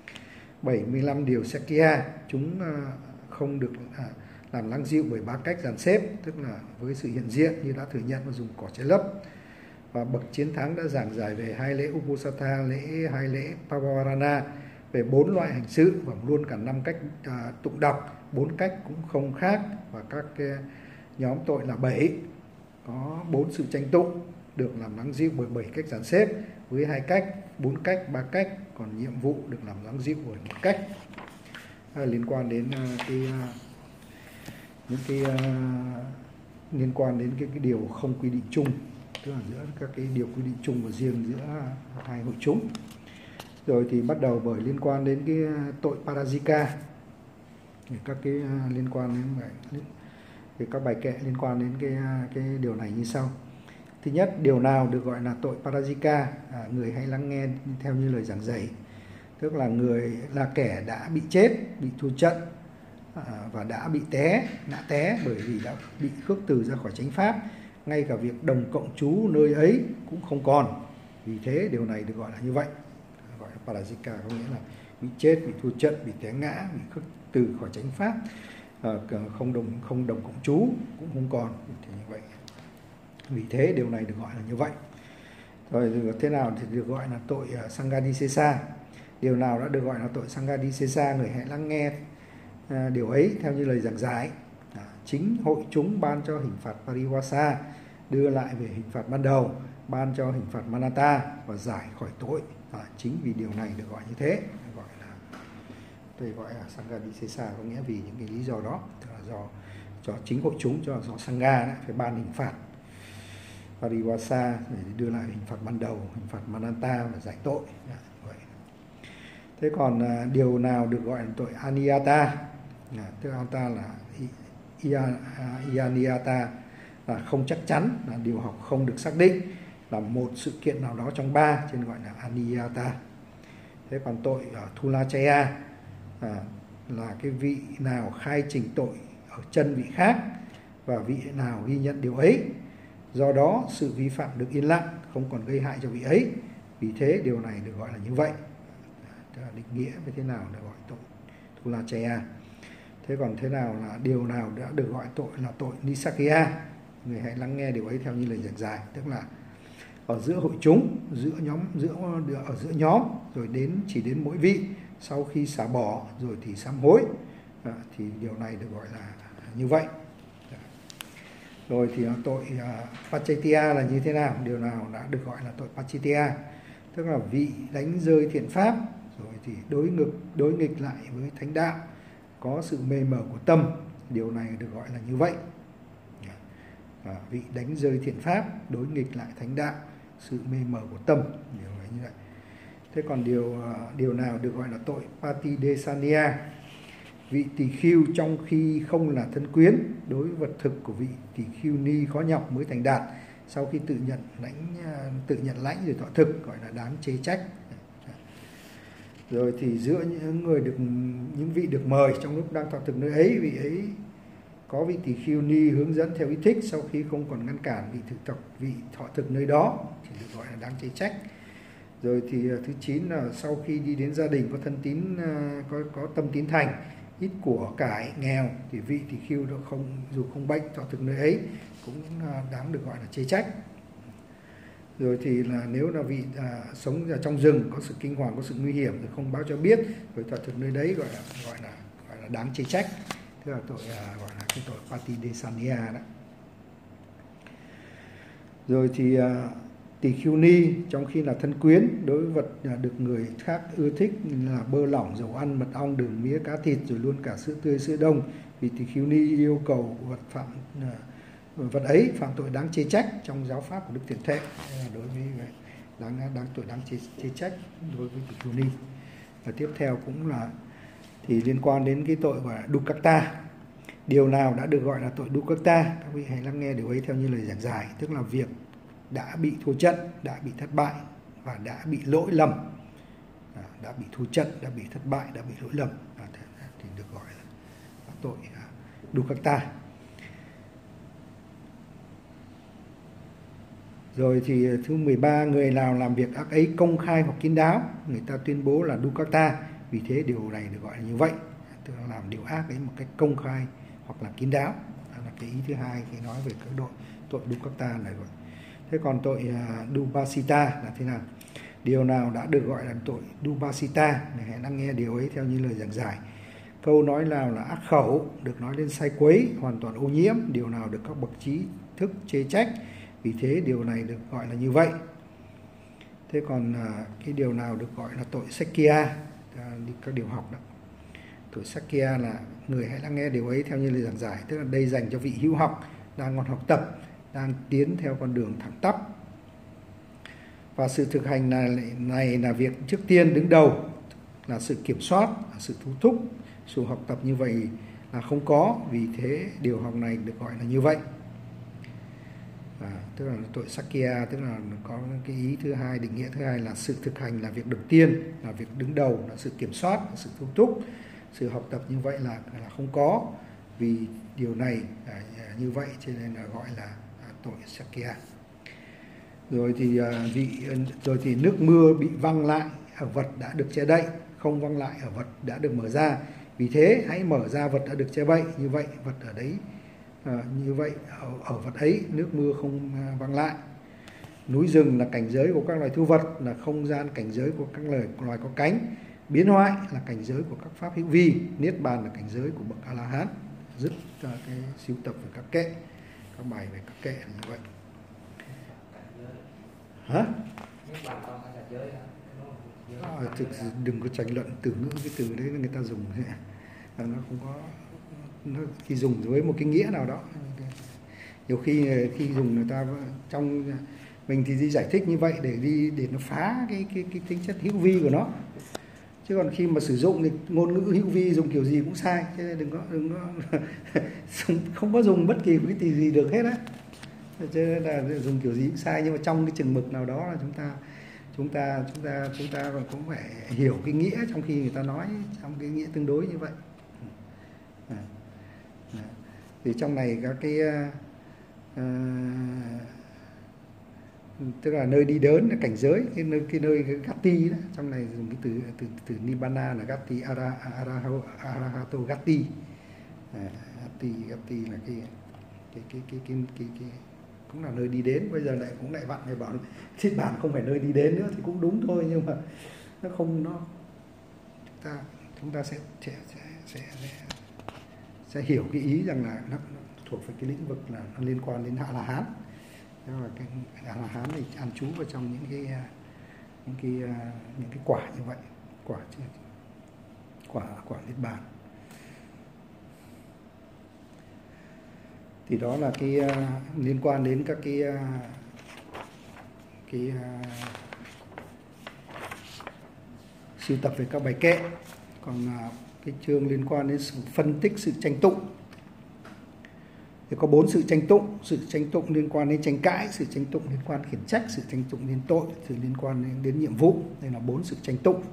bảy mươi lăm điều Sakya, chúng không được làm lắng dịu bởi ba cách dàn xếp, tức là với sự hiện diện như đã thừa nhận và dùng cỏ che lấp. Và bậc chiến thắng đã giảng giải về hai lễ Uposatha, lễ hai lễ Pavarana, về bốn loại hành sự và luôn cả năm cách à, tụng đọc, bốn cách cũng không khác, và các cái nhóm tội là bảy, có bốn sự tranh tụng được làm lắng dịu bởi bảy cách dàn xếp, với hai cách, bốn cách, ba cách, còn nhiệm vụ được làm lắng dịu bởi một cách. À, liên quan đến uh, cái uh, những cái uh, liên quan đến cái, cái điều không quy định chung, tức là giữa các cái điều quy định chung và riêng giữa hai hội chúng. Rồi thì bắt đầu bởi liên quan đến cái tội Parajika, các cái uh, liên quan đến cái các bài kệ liên quan đến cái uh, cái điều này như sau. Thứ nhất, điều nào được gọi là tội Parajika? À, người hãy lắng nghe theo như lời giảng dạy, tức là người là kẻ đã bị chết, bị thua trận à, và đã bị té, ngã té bởi vì đã bị khước từ ra khỏi chánh pháp, ngay cả việc đồng cộng trú nơi ấy cũng không còn. Vì thế điều này được gọi là như vậy, gọi là Parajika, có nghĩa là bị chết, bị thua trận, bị té ngã, bị khước từ khỏi chánh pháp, à, không đồng không đồng cộng trú cũng không còn. Thì như vậy, vì thế điều này được gọi là như vậy. Rồi thế nào thì được gọi là tội uh, Sanghadisesa? Điều nào đã được gọi là tội Sanghadisesa? Người hãy lắng nghe uh, điều ấy theo như lời giảng giải. À, chính hội chúng ban cho hình phạt Pariwasa, đưa lại về hình phạt ban đầu, ban cho hình phạt Manata và giải khỏi tội. À, chính vì điều này được gọi như thế, gọi là tôi gọi là Sanghadisesa, có nghĩa vì những cái lý do đó, tức là do do chính hội chúng, cho do Sangha đấy, phải ban hình phạt Pariwasa để đưa lại hình phạt ban đầu, hình phạt Mananta và giải tội. Vậy. Thế còn à, điều nào được gọi là tội Aniyata? À, tức Aniyata là Iyaniyata, là không chắc chắn, là điều học không được xác định, là một sự kiện nào đó trong ba, cho nên gọi là Aniyata. Thế còn tội ở Thulachaya à, là cái vị nào khai trình tội ở chân vị khác và vị nào ghi nhận điều ấy. Do đó sự vi phạm được yên lặng, không còn gây hại cho vị ấy. Vì thế điều này được gọi là như vậy. Tức là định nghĩa với thế nào được gọi tội Thulachaya. Thế còn thế nào là điều nào đã được gọi tội là tội Nisakya? Người hãy lắng nghe điều ấy theo như lời giảng giải, tức là ở giữa hội chúng, giữa nhóm, giữa ở giữa nhóm, rồi đến chỉ đến mỗi vị, sau khi xả bỏ rồi thì sám hối, à, thì điều này được gọi là như vậy. Rồi thì tội uh, Pachaitia là như thế nào? Điều nào đã được gọi là tội Pachaitia? Tức là vị đánh rơi thiện pháp, rồi thì đối ngược đối nghịch lại với thánh đạo, có sự mê mờ của tâm, điều này được gọi là như vậy. À, vị đánh rơi thiện pháp, đối nghịch lại thánh đạo, sự mê mờ của tâm, điều này như vậy. Thế còn điều điều nào được gọi là tội Patidesania? Vị tỳ khưu trong khi không là thân quyến, đối với vật thực của vị tỳ khưu ni khó nhọc mới thành đạt, sau khi tự nhận lãnh tự nhận lãnh rồi thọ thực, gọi là đáng chê trách. Rồi thì giữa những người được những vị được mời trong lúc đang thọ thực nơi ấy, vị ấy có vị tỳ khưu ni hướng dẫn theo ý thích, sau khi không còn ngăn cản vị thực tập vị thọ thực nơi đó thì được gọi là đáng chê trách. Rồi thì thứ chín là sau khi đi đến gia đình có thân tín có có tâm tín thành, ít của cải, nghèo thì vị tỳ khưu đó không dù không bệnh thọ thực nơi ấy cũng đáng được gọi là chê trách. Rồi thì là nếu là vị à, sống ở trong rừng có sự kinh hoàng, có sự nguy hiểm rồi không báo cho biết, rồi thọ thực nơi đấy gọi là gọi là gọi là đáng chê trách, tức là tội à, gọi là cái tội Patidesania đó. Rồi thì à, tỳ khưu ni trong khi là thân quyến, đối với vật à, được người khác ưa thích là bơ lỏng, dầu ăn, mật ong, đường, mía, cá, thịt, rồi luôn cả sữa tươi, sữa đông, vì tỳ khưu ni yêu cầu vật phạm à, vật ấy phạm tội đáng chê trách trong giáo pháp của Đức Thiện Thệ, đối với đáng đáng tội đáng chê, chê trách đối với tỳ khưu ni. Và tiếp theo cũng là thì liên quan đến cái tội gọi là dukkata. Điều nào đã được gọi là tội dukkata? Các vị hãy lắng nghe điều ấy theo như lời giảng giải, tức là việc đã bị thua trận, đã bị thất bại và đã bị lỗi lầm. À, đã bị thua trận, đã bị thất bại, đã bị lỗi lầm à, thì được gọi là tội uh, dukkata. Rồi thì thứ mười ba, người nào làm việc ác ấy công khai hoặc kín đáo, người ta tuyên bố là dukkata, vì thế điều này được gọi là như vậy, tức là làm điều ác ấy một cách công khai hoặc là kín đáo. Đó là cái ý thứ hai khi nói về các đội tội dukkata này rồi. Thế còn tội uh, dubasita là thế nào? Điều nào đã được gọi là tội dubasita? Hãy lắng nghe điều ấy theo như lời giảng giải. Câu nói nào là ác khẩu, được nói lên sai quấy, hoàn toàn ô nhiễm, điều nào được các bậc trí thức chê trách, vì thế điều này được gọi là như vậy. Thế còn uh, cái điều nào được gọi là tội sakya, uh, các điều học đó. Tội sakya là người hãy lắng nghe điều ấy theo như lời giảng giải, tức là đây dành cho vị hữu học đang còn học tập, đang tiến theo con đường thẳng tắp. Và sự thực hành này, này là việc trước tiên đứng đầu là sự kiểm soát, là sự thu thúc. Sự học tập như vậy là không có, vì thế điều học này được gọi là như vậy. À, tức là tội sakya, tức là có cái ý thứ hai, định nghĩa thứ hai là sự thực hành là việc đầu tiên, là việc đứng đầu, là sự kiểm soát, là sự thu thúc. Sự học tập như vậy là là không có, vì điều này à, như vậy cho nên là gọi là à, tội sakya. Rồi thì à, vị rồi thì nước mưa bị văng lại ở vật đã được che đậy, không văng lại ở vật đã được mở ra, vì thế hãy mở ra vật đã được che đậy, như vậy vật ở đấy à, như vậy ở, ở vật ấy nước mưa không à, văng lại. Núi rừng là cảnh giới của các loài thu vật, là không gian cảnh giới của các loài loài có cánh. Biến hoại là cảnh giới của các pháp hữu vi, niết bàn là cảnh giới của bậc A La Hán. Dứt uh, cái sưu tập về các kệ, các bài về các kệ là như vậy. Hả? À, thực đừng có tranh luận từ ngữ, cái từ đấy người ta dùng nó không có, nó khi dùng với một cái nghĩa nào đó, nhiều khi khi dùng người ta trong mình thì đi giải thích như vậy để đi để nó phá cái cái cái tính chất hữu vi của nó. Chứ còn khi mà sử dụng thì ngôn ngữ hữu vi dùng kiểu gì cũng sai, cho nên đừng có đừng có không có dùng bất kỳ cái từ gì được hết á. Cho nên là dùng kiểu gì cũng sai, nhưng mà trong cái chừng mực nào đó là chúng ta chúng ta chúng ta chúng ta cũng phải hiểu cái nghĩa trong khi người ta nói trong cái nghĩa tương đối như vậy. À, à. Thì trong này các cái uh, tức là nơi đi đến là cảnh giới, cái nơi cái nơi cái gati đó, trong này dùng cái từ từ từ nibbana là gati, ara, ara, arahato gati. À, gati gati là cái cái cái cái cái cái, cái cũng là nơi đi đến. Bây giờ lại cũng lại vặn này bảo thiết bản không phải nơi đi đến nữa thì cũng đúng thôi, nhưng mà nó không, nó chúng ta chúng ta sẽ sẽ sẽ sẽ, sẽ, sẽ hiểu cái ý rằng là nó, nó thuộc về cái lĩnh vực là nó liên quan đến A La Hán. Đó là cái A La Hán thì an trú vào trong những cái những cái những cái quả như vậy, quả quả quả niết bàn. Thì đó là cái uh, liên quan đến các cái uh, cái uh, sưu tập về các bài kệ. Còn à, cái chương liên quan đến sự phân tích sự tranh tụng thì có bốn sự tranh tụng: sự tranh tụng liên quan đến tranh cãi, sự tranh tụng liên quan khiển trách, sự tranh tụng đến tội, sự liên quan đến, đến nhiệm vụ. Đây là bốn sự tranh tụng.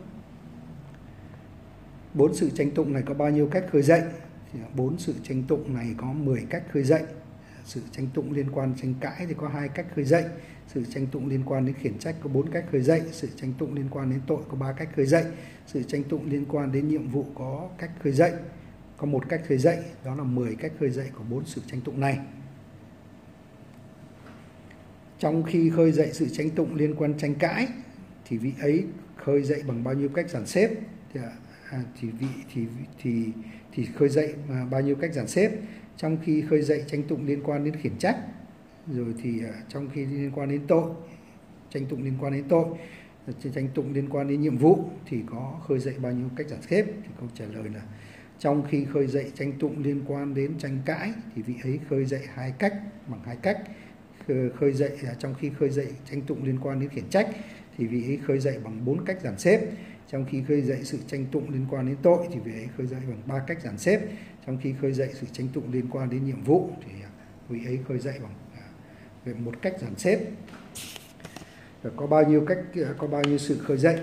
Bốn sự tranh tụng này có bao nhiêu cách khơi dậy? Bốn sự tranh tụng này có mười cách khơi dậy. Sự tranh tụng liên quan đến tranh cãi thì có hai cách khơi dậy. Sự tranh tụng liên quan đến khiển trách có bốn cách khơi dậy. Sự tranh tụng liên quan đến tội có ba cách khơi dậy. Sự tranh tụng liên quan đến nhiệm vụ có cách khơi dậy, có một cách khơi dậy. Đó là mười cách khơi dậy của bốn sự tranh tụng này. Trong khi khơi dậy sự tranh tụng liên quan tranh cãi thì vị ấy khơi dậy bằng bao nhiêu cách dàn xếp? Thì, à, thì vị thì thì thì khơi dậy bao nhiêu cách dàn xếp. Trong khi khơi dậy tranh tụng liên quan đến khiển trách, rồi thì uh, trong khi liên quan đến tội, tranh tụng liên quan đến tội, tranh tụng liên quan đến nhiệm vụ thì có khơi dậy bao nhiêu cách dàn xếp? Thì câu trả lời là trong khi khơi dậy tranh tụng liên quan đến tranh cãi thì vị ấy khơi dậy hai cách, bằng hai cách. Khơi dậy uh, trong khi khơi dậy tranh tụng liên quan đến khiển trách thì vị ấy khơi dậy bằng bốn cách dàn xếp. Trong khi khơi dậy sự tranh tụng liên quan đến tội thì vị ấy khơi dậy bằng ba cách dàn xếp. Trong khi khơi dậy sự tranh tụng liên quan đến nhiệm vụ thì vị ấy khơi dậy bằng về một cách dàn xếp. Và có bao nhiêu cách, có bao nhiêu sự khơi dậy?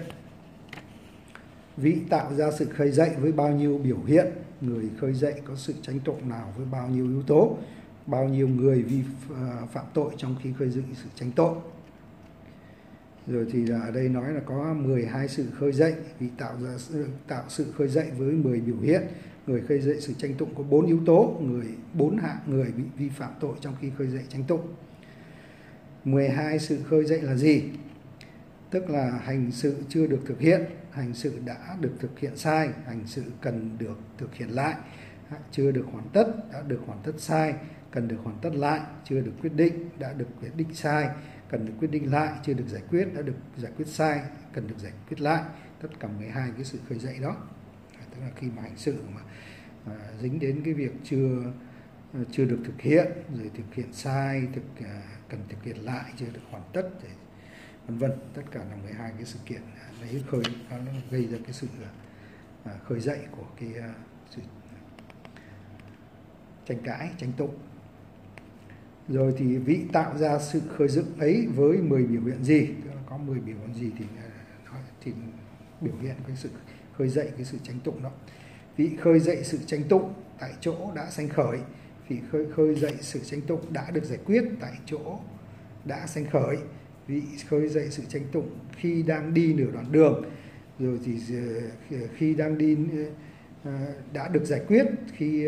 Vị tạo ra sự khơi dậy với bao nhiêu biểu hiện? Người khơi dậy có sự tranh tụng nào với bao nhiêu yếu tố? Bao nhiêu người vi phạm tội trong khi khơi dựng sự tranh tội? Rồi thì ở đây nói là có mười hai sự khơi dậy. Vị tạo ra tạo sự khơi dậy với mười biểu hiện. Người khơi dậy sự tranh tụng có bốn yếu tố, người bốn hạng người bị vi phạm tội trong khi khơi dậy tranh tụng. mười hai sự khơi dậy là gì? Tức là hành sự chưa được thực hiện, hành sự đã được thực hiện sai, hành sự cần được thực hiện lại, chưa được hoàn tất, đã được hoàn tất sai, cần được hoàn tất lại, chưa được quyết định, đã được quyết định sai, cần được quyết định lại, chưa được giải quyết, đã được giải quyết sai, cần được giải quyết lại. Tất cả mười hai cái sự khơi dậy đó. Tức là khi mà hành sự mà à, dính đến cái việc chưa chưa được thực hiện, rồi thực hiện sai, thực à, cần thực hiện lại, chưa được hoàn tất, vân vân, tất cả là mười hai cái sự kiện đấy khơi nó gây ra cái sự à, khơi dậy của cái à, sự tranh cãi, tranh tụng. Rồi thì vị tạo ra sự khơi dựng ấy với mười biểu hiện gì? Có mười biểu hiện gì thì thì biểu hiện cái sự khơi dậy cái sự tranh tụng đó. Vị khơi dậy sự tranh tụng tại chỗ đã sanh khởi. Vị khơi khơi dậy sự tranh tụng đã được giải quyết tại chỗ đã sanh khởi. Vị khơi dậy sự tranh tụng khi đang đi nửa đoạn đường. Rồi thì khi đang đi đã được giải quyết khi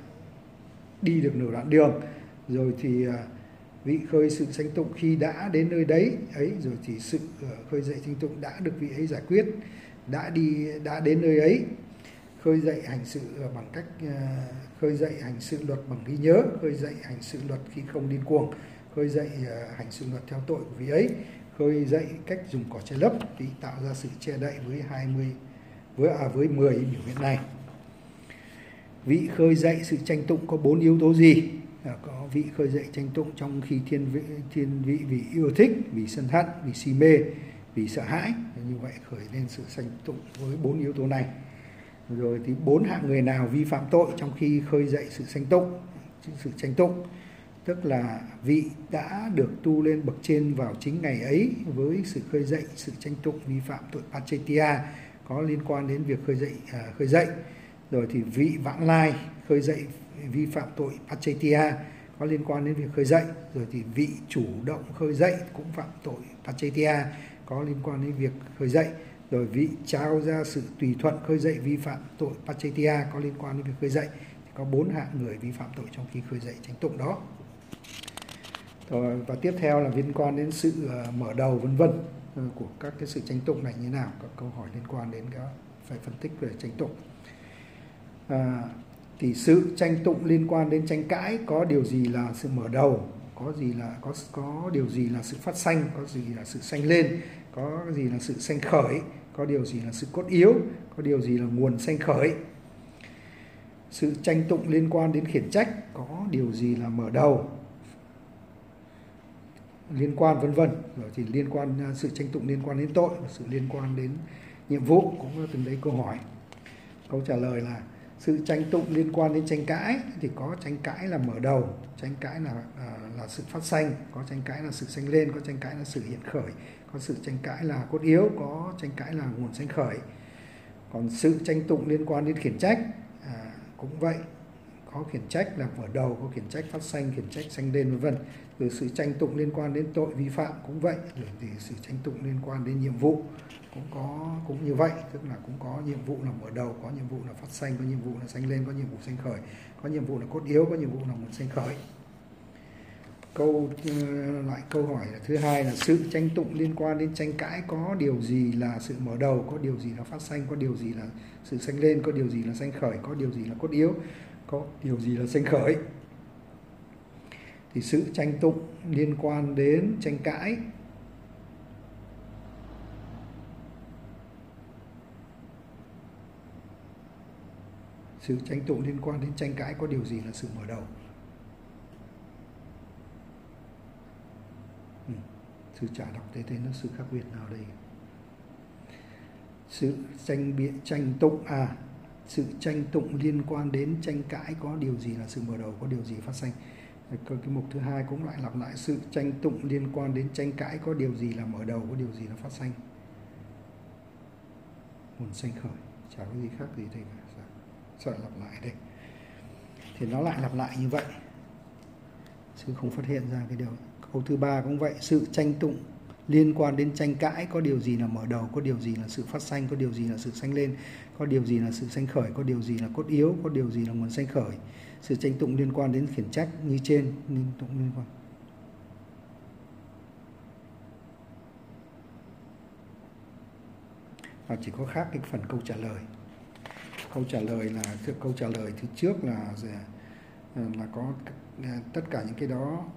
đi được nửa đoạn đường. Rồi thì vị khơi sự tranh tụng khi đã đến nơi đấy ấy. Rồi thì sự khơi dậy tranh tụng đã được vị ấy giải quyết, đã đi đã đến nơi ấy. Khơi dậy hành sự bằng cách khơi dậy hành sự luật bằng ghi nhớ, khơi dậy hành sự luật khi không điên cuồng, khơi dậy hành sự luật theo tội của vị ấy, khơi dậy cách dùng cỏ che lấp, vị tạo ra sự che đậy với hai mươi với à, với mười biểu hiện này. Vị khơi dậy sự tranh tụng có bốn yếu tố gì? À, có vị khơi dậy tranh tụng trong khi thiên vị thiên vị vì yêu thích, vì sân hận, vì si mê, vì sợ hãi. Như vậy khởi lên sự tranh tụng với bốn yếu tố này. Rồi thì bốn hạng người nào vi phạm tội trong khi khơi dậy sự tranh tụng, sự tranh tụng, tức là vị đã được tu lên bậc trên vào chính ngày ấy với sự khơi dậy sự tranh tụng vi phạm tội Pachetia có liên quan đến việc khơi dậy à, khơi dậy. Rồi thì vị vãng lai khơi dậy vi phạm tội Pachetia có liên quan đến việc khơi dậy. Rồi thì vị chủ động khơi dậy cũng phạm tội Pachetia có liên quan đến việc khơi dậy. Rồi vị trao ra sự tùy thuận khơi dậy vi phạm tội Pachetia có liên quan đến việc khơi dậy. Thì có bốn hạng người vi phạm tội trong khi khơi dậy tranh tụng đó. Rồi, và tiếp theo là liên quan đến sự uh, mở đầu vân vân uh, của các cái sự tranh tụng này như nào, các câu hỏi liên quan đến cái phải phân tích về tranh tụng. À, thì sự tranh tụng liên quan đến tranh cãi có điều gì là sự mở đầu, có gì là có có điều gì là sự phát sanh, có gì là sự sanh lên, có gì là sự sanh khởi, có điều gì là sự cốt yếu, có điều gì là nguồn sanh khởi. Sự tranh tụng liên quan đến khiển trách có điều gì là mở đầu, liên quan vân vân. Rồi thì liên quan sự tranh tụng liên quan đến tội và sự liên quan đến nhiệm vụ cũng có từng đấy câu hỏi. Câu trả lời là sự tranh tụng liên quan đến tranh cãi thì có tranh cãi là mở đầu, tranh cãi là là sự phát sanh, có tranh cãi là sự sanh lên, có tranh cãi là sự hiện khởi, có sự tranh cãi là cốt yếu, có tranh cãi là nguồn sanh khởi. Còn sự tranh tụng liên quan đến khiển trách à, cũng vậy, có khiển trách là mở đầu, có khiển trách phát sanh, khiển trách sanh lên vân vân. Rồi sự tranh tụng liên quan đến tội vi phạm cũng vậy, rồi thì sự tranh tụng liên quan đến nhiệm vụ cũng có cũng như vậy, tức là cũng có nhiệm vụ là mở đầu, có nhiệm vụ là phát sanh, có nhiệm vụ là sanh lên, có nhiệm vụ sanh khởi, có nhiệm vụ là cốt yếu, có nhiệm vụ là nguồn sanh khởi. Câu lại câu hỏi thứ hai là sự tranh tụng liên quan đến tranh cãi có điều gì là sự mở đầu, có điều gì là phát sanh, có điều gì là sự sanh lên, có điều gì là sanh khởi, có điều gì là cốt yếu, có điều gì là sanh khởi. Thì sự tranh tụng liên quan đến tranh cãi sự tranh tụng liên quan đến tranh cãi có điều gì là sự mở đầu. Ừ. Sư trả đọc thế thế nó sự khác biệt nào đây? Sự tranh biện tranh tụng à sự tranh tụng liên quan đến tranh cãi có điều gì là sự mở đầu, có điều gì phát sanh. Cái mục thứ hai cũng lại lặp lại sự tranh tụng liên quan đến tranh cãi có điều gì là mở đầu, có điều gì là phát sanh, nguồn sanh khởi, chả có gì khác gì đây cả. Sao lại lặp lại đây? Thì nó lại lặp lại như vậy, sư không phát hiện ra cái điều. Câu thứ ba cũng vậy, sự tranh tụng liên quan đến tranh cãi có điều gì là mở đầu, có điều gì là sự phát sanh, có điều gì là sự sanh lên, có điều gì là sự sanh khởi, có điều gì là cốt yếu, có điều gì là nguồn sanh khởi. Sự tranh tụng liên quan đến khiển trách như trên, liên tụng liên quan. Và chỉ có khác cái phần câu trả lời. Câu trả lời là câu trả lời thứ trước là là có tất cả những cái đó.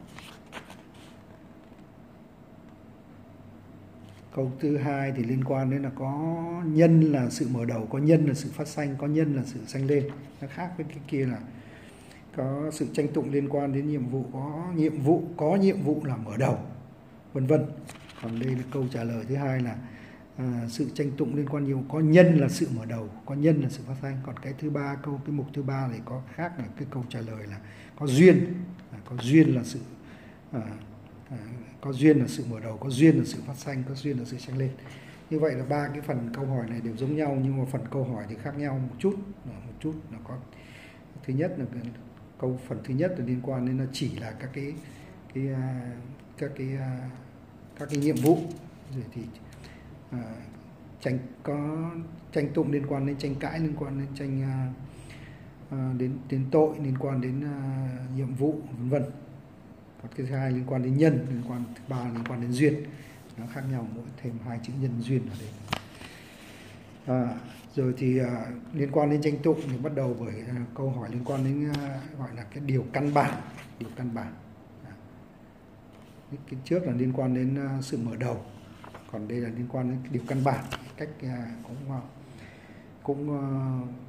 Câu thứ hai thì liên quan đến là có nhân là sự mở đầu, có nhân là sự phát sanh, có nhân là sự sanh lên. Nó khác với cái kia là có sự tranh tụng liên quan đến nhiệm vụ, có nhiệm vụ, có nhiệm vụ là mở đầu, vân vân. Còn đây là câu trả lời thứ hai là à, sự tranh tụng liên quan nhiều, có nhân là sự mở đầu, có nhân là sự phát sanh. Còn cái thứ ba, câu cái mục thứ ba này có khác là cái câu trả lời là có duyên, à, có duyên là sự à, à, có duyên là sự mở đầu, có duyên là sự phát sanh, có duyên là sự sanh lên. Như vậy là ba cái phần câu hỏi này đều giống nhau, nhưng mà phần câu hỏi thì khác nhau một chút, một chút là có thứ nhất là câu phần thứ nhất là liên quan đến là chỉ là các cái cái các cái các cái nhiệm vụ, rồi thì à, tranh có tranh tụng liên quan đến tranh cãi, liên quan đến tranh à, đến đến tội, liên quan đến à, nhiệm vụ, vân vân. Còn cái thứ hai liên quan đến nhân, liên quan thứ ba liên quan đến duyên, nó khác nhau mỗi thêm hai chữ nhân duyên ở đây. À, rồi thì à, liên quan đến tranh tụng thì bắt đầu bởi à, câu hỏi liên quan đến à, gọi là cái điều căn bản, điều căn bản. À, cái trước là liên quan đến à, sự mở đầu, còn đây là liên quan đến cái điều căn bản, cách à, cũng à, cũng à,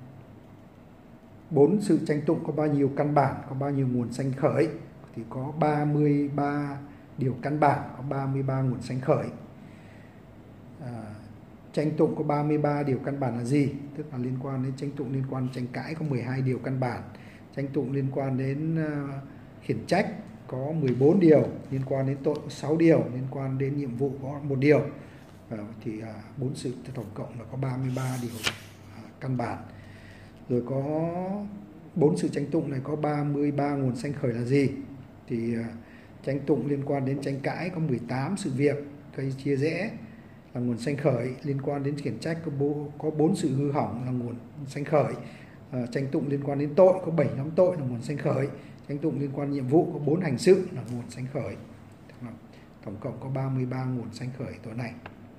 bốn sự tranh tụng có bao nhiêu căn bản, có bao nhiêu nguồn sanh khởi. Thì có ba mươi ba điều căn bản, có ba mươi ba nguồn sanh khởi. À, tranh tụng có ba mươi ba điều căn bản là gì? Tức là liên quan đến tranh tụng liên quan đến tranh cãi có mười hai điều căn bản. Tranh tụng liên quan đến uh, khiển trách có mười bốn điều, liên quan đến tội có sáu điều, liên quan đến nhiệm vụ có một điều. À, thì bốn uh, sự tổng cộng là có ba mươi ba điều uh, căn bản. Rồi có bốn sự tranh tụng này có ba mươi ba nguồn sanh khởi là gì? Thì uh, tranh tụng liên quan đến tranh cãi có mười tám sự việc gây chia rẽ là nguồn sanh khởi. Liên quan đến khiển trách có bốn, có bốn sự hư hỏng là nguồn sanh khởi. Uh, tranh tụng liên quan đến tội có bảy nhóm tội là nguồn sanh khởi. Tranh tụng liên quan nhiệm vụ có bốn hành sự là nguồn sanh khởi. Tổng cộng có ba mươi ba nguồn sanh khởi tội này.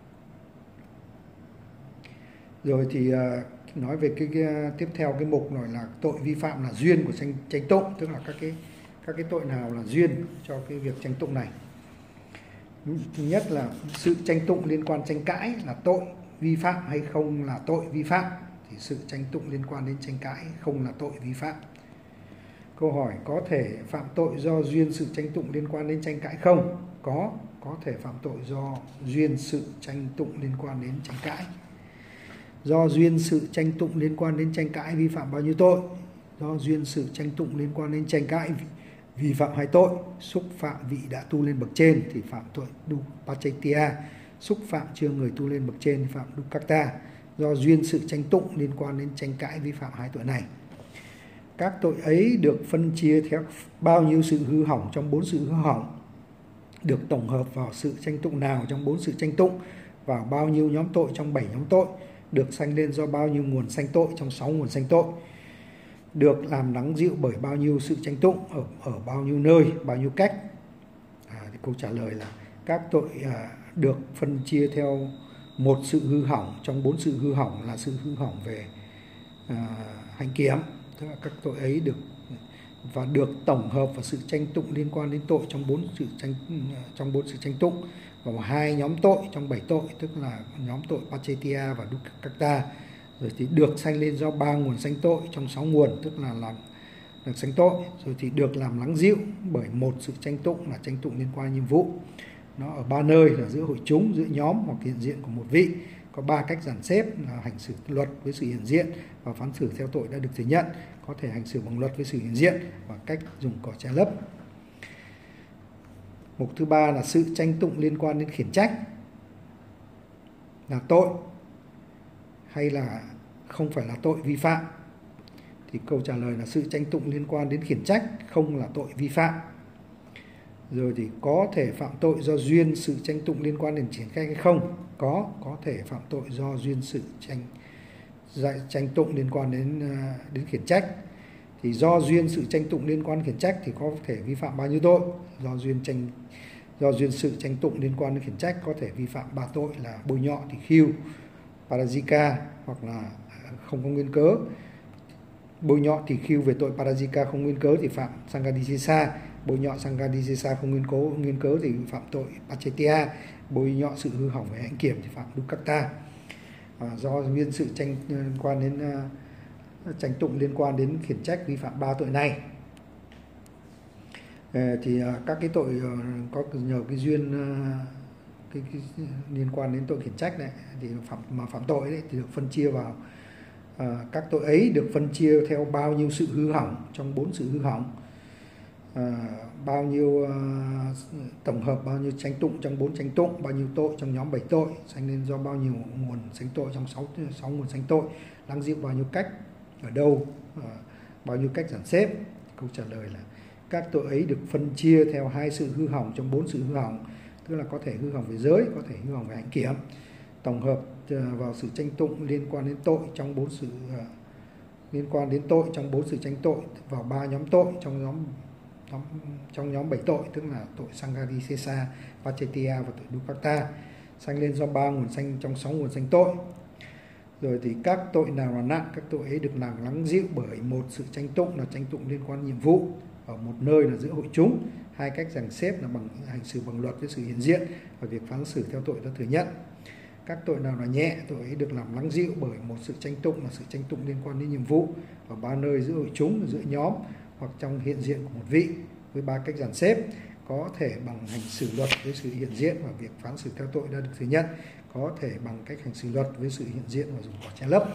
Rồi thì uh, nói về cái, cái tiếp theo cái mục này là tội vi phạm là duyên của tranh, tranh tụng, tức là các cái các cái tội nào là duyên cho cái việc tranh tụng này. Thứ nhất là sự tranh tụng liên quan tranh cãi là tội vi phạm hay không là tội vi phạm. Thì sự tranh tụng liên quan đến tranh cãi không là tội vi phạm. Câu hỏi có thể phạm tội do duyên sự tranh tụng liên quan đến tranh cãi không? Có, có thể phạm tội do duyên sự tranh tụng liên quan đến tranh cãi. Do duyên sự tranh tụng liên quan đến tranh cãi vi phạm bao nhiêu tội? Do duyên sự tranh tụng liên quan đến tranh cãi vi phạm hai tội. Xúc phạm vị đã tu lên bậc trên thì phạm tội Dupacchetia, xúc phạm chưa người tu lên bậc trên thì phạm Dukkata. Do duyên sự tranh tụng liên quan đến tranh cãi vi phạm hai tội này. Các tội ấy được phân chia theo bao nhiêu sự hư hỏng trong bốn sự hư hỏng, được tổng hợp vào sự tranh tụng nào trong bốn sự tranh tụng, vào bao nhiêu nhóm tội trong bảy nhóm tội, được sanh lên do bao nhiêu nguồn sanh tội trong sáu nguồn sanh tội, được làm lắng dịu bởi bao nhiêu sự tranh tụng, ở ở bao nhiêu nơi, bao nhiêu cách. À, thì câu trả lời là các tội à, được phân chia theo một sự hư hỏng trong bốn sự hư hỏng là sự hư hỏng về à, hạnh kiểm. Tức là các tội ấy được và được tổng hợp vào sự tranh tụng liên quan đến tội trong bốn sự tranh trong bốn sự tranh tụng, và hai nhóm tội trong bảy tội, tức là nhóm tội Pacchetia và Dukkata. Rồi thì được sanh lên do ba nguồn sanh tội trong sáu nguồn, tức là làm được sanh tội. Rồi thì được làm lắng dịu bởi một sự tranh tụng là tranh tụng liên quan nhiệm vụ. Nó ở ba nơi là giữa hội chúng, giữa nhóm hoặc hiện diện của một vị. Có ba cách dàn xếp là hành xử luật với sự hiện diện và phán xử theo tội đã được thừa nhận, có thể hành xử bằng luật với sự hiện diện và cách dùng cỏ che lấp. Mục thứ ba là sự tranh tụng liên quan đến khiển trách là tội hay là không phải là tội vi phạm. Thì câu trả lời là sự tranh tụng liên quan đến khiển trách không là tội vi phạm. Rồi thì có thể phạm tội do duyên sự tranh tụng liên quan đến khiển trách hay không? Có, có thể phạm tội do duyên sự tranh tranh tụng liên quan đến đến khiển trách. Thì do duyên sự tranh tụng liên quan đến khiển trách thì có thể vi phạm bao nhiêu tội? Do duyên tranh do duyên sự tranh tụng liên quan đến khiển trách có thể vi phạm ba tội là bôi nhọ, tỳ khưu, parajika hoặc là không có nguyên cớ. Bôi nhọ tỳ khưu về tội parajika không nguyên cớ thì phạm sanghadisesa, bôi nhọ sanghadisesa không nguyên cớ nguyên cớ thì phạm tội Pacchetia, bôi nhọ sự hư hỏng về hạnh kiểm thì phạm Dukkata. À, do duyên sự tranh liên quan đến uh, tranh tụng liên quan đến khiển trách vi phạm ba tội này. À, thì uh, các cái tội uh, có nhờ cái duyên uh, cái, cái liên quan đến tội khiển trách này thì phạm mà phạm tội đấy thì được phân chia vào à, các tội ấy được phân chia theo bao nhiêu sự hư hỏng trong bốn sự hư hỏng, à, bao nhiêu à, tổng hợp bao nhiêu tranh tụng trong bốn tranh tụng, bao nhiêu tội trong nhóm bảy tội, sanh lên do bao nhiêu nguồn sanh tội trong sáu sáu nguồn sanh tội, lắng dịu bao nhiêu cách, ở đâu, à, bao nhiêu cách dàn xếp. Câu trả lời là các tội ấy được phân chia theo hai sự hư hỏng trong bốn sự hư hỏng, tức là có thể hư hỏng về giới, có thể hư hỏng về hạnh kiểm, tổng hợp vào sự tranh tụng liên quan đến tội trong bốn sự uh, liên quan đến tội trong bốn sự tranh tội vào ba nhóm tội trong nhóm, nhóm trong nhóm bảy tội, tức là tội sanghadisesa, Pacchetia và tội Dukkata, sanh lên do ba nguồn sanh trong sáu nguồn sanh tội. Rồi thì các tội nào là nặng, các tội ấy được làm lắng dịu bởi một sự tranh tụng là tranh tụng liên quan nhiệm vụ ở một nơi là giữa hội chúng, hai cách dàn xếp là bằng hành xử bằng luật với sự hiện diện và việc phán xử theo tội đã thừa nhận. Các tội nào là nhẹ, tội ấy được làm lắng dịu bởi một sự tranh tụng là sự tranh tụng liên quan đến nhiệm vụ ở ba nơi giữa hội chúng, giữa nhóm hoặc trong hiện diện của một vị, với ba cách dàn xếp, có thể bằng hành xử luật với sự hiện diện và việc phán xử theo tội đã được thừa nhận, có thể bằng cách hành xử luật với sự hiện diện và dùng cỏ che lấp.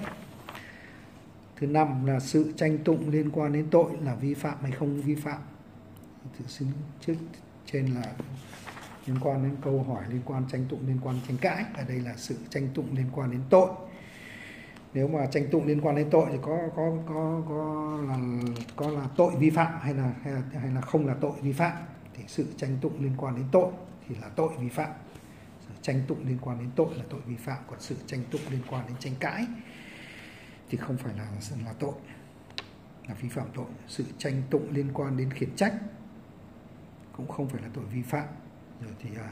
Thứ năm là sự tranh tụng liên quan đến tội là vi phạm hay không vi phạm. Tự xin trước trên là liên quan đến câu hỏi liên quan tranh tụng liên quan tranh cãi, ở đây là sự tranh tụng liên quan đến tội. Nếu mà tranh tụng liên quan đến tội thì có có có có là có là tội vi phạm hay là hay là, hay là không là tội vi phạm. Thì sự tranh tụng liên quan đến tội thì là tội vi phạm. Sự tranh tụng liên quan đến tội là tội vi phạm, còn sự tranh tụng liên quan đến tranh cãi thì không phải là là tội, là vi phạm tội. Sự tranh tụng liên quan đến khiển trách cũng không phải là tội vi phạm. Rồi thì à,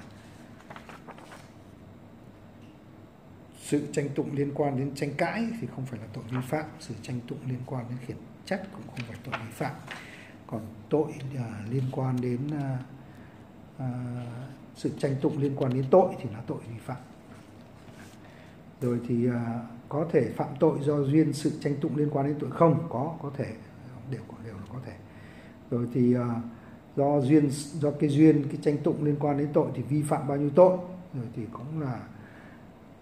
sự tranh tụng liên quan đến tranh cãi thì không phải là tội vi phạm, sự tranh tụng liên quan đến khiển trách cũng không phải tội vi phạm. Còn tội à, liên quan đến à, à, sự tranh tụng liên quan đến tội thì là tội vi phạm. Rồi thì à, có thể phạm tội do duyên sự tranh tụng liên quan đến tội không? Có, có thể, đều đều là có thể. Rồi thì à, do duyên do cái duyên cái tranh tụng liên quan đến tội thì vi phạm bao nhiêu tội, rồi thì cũng là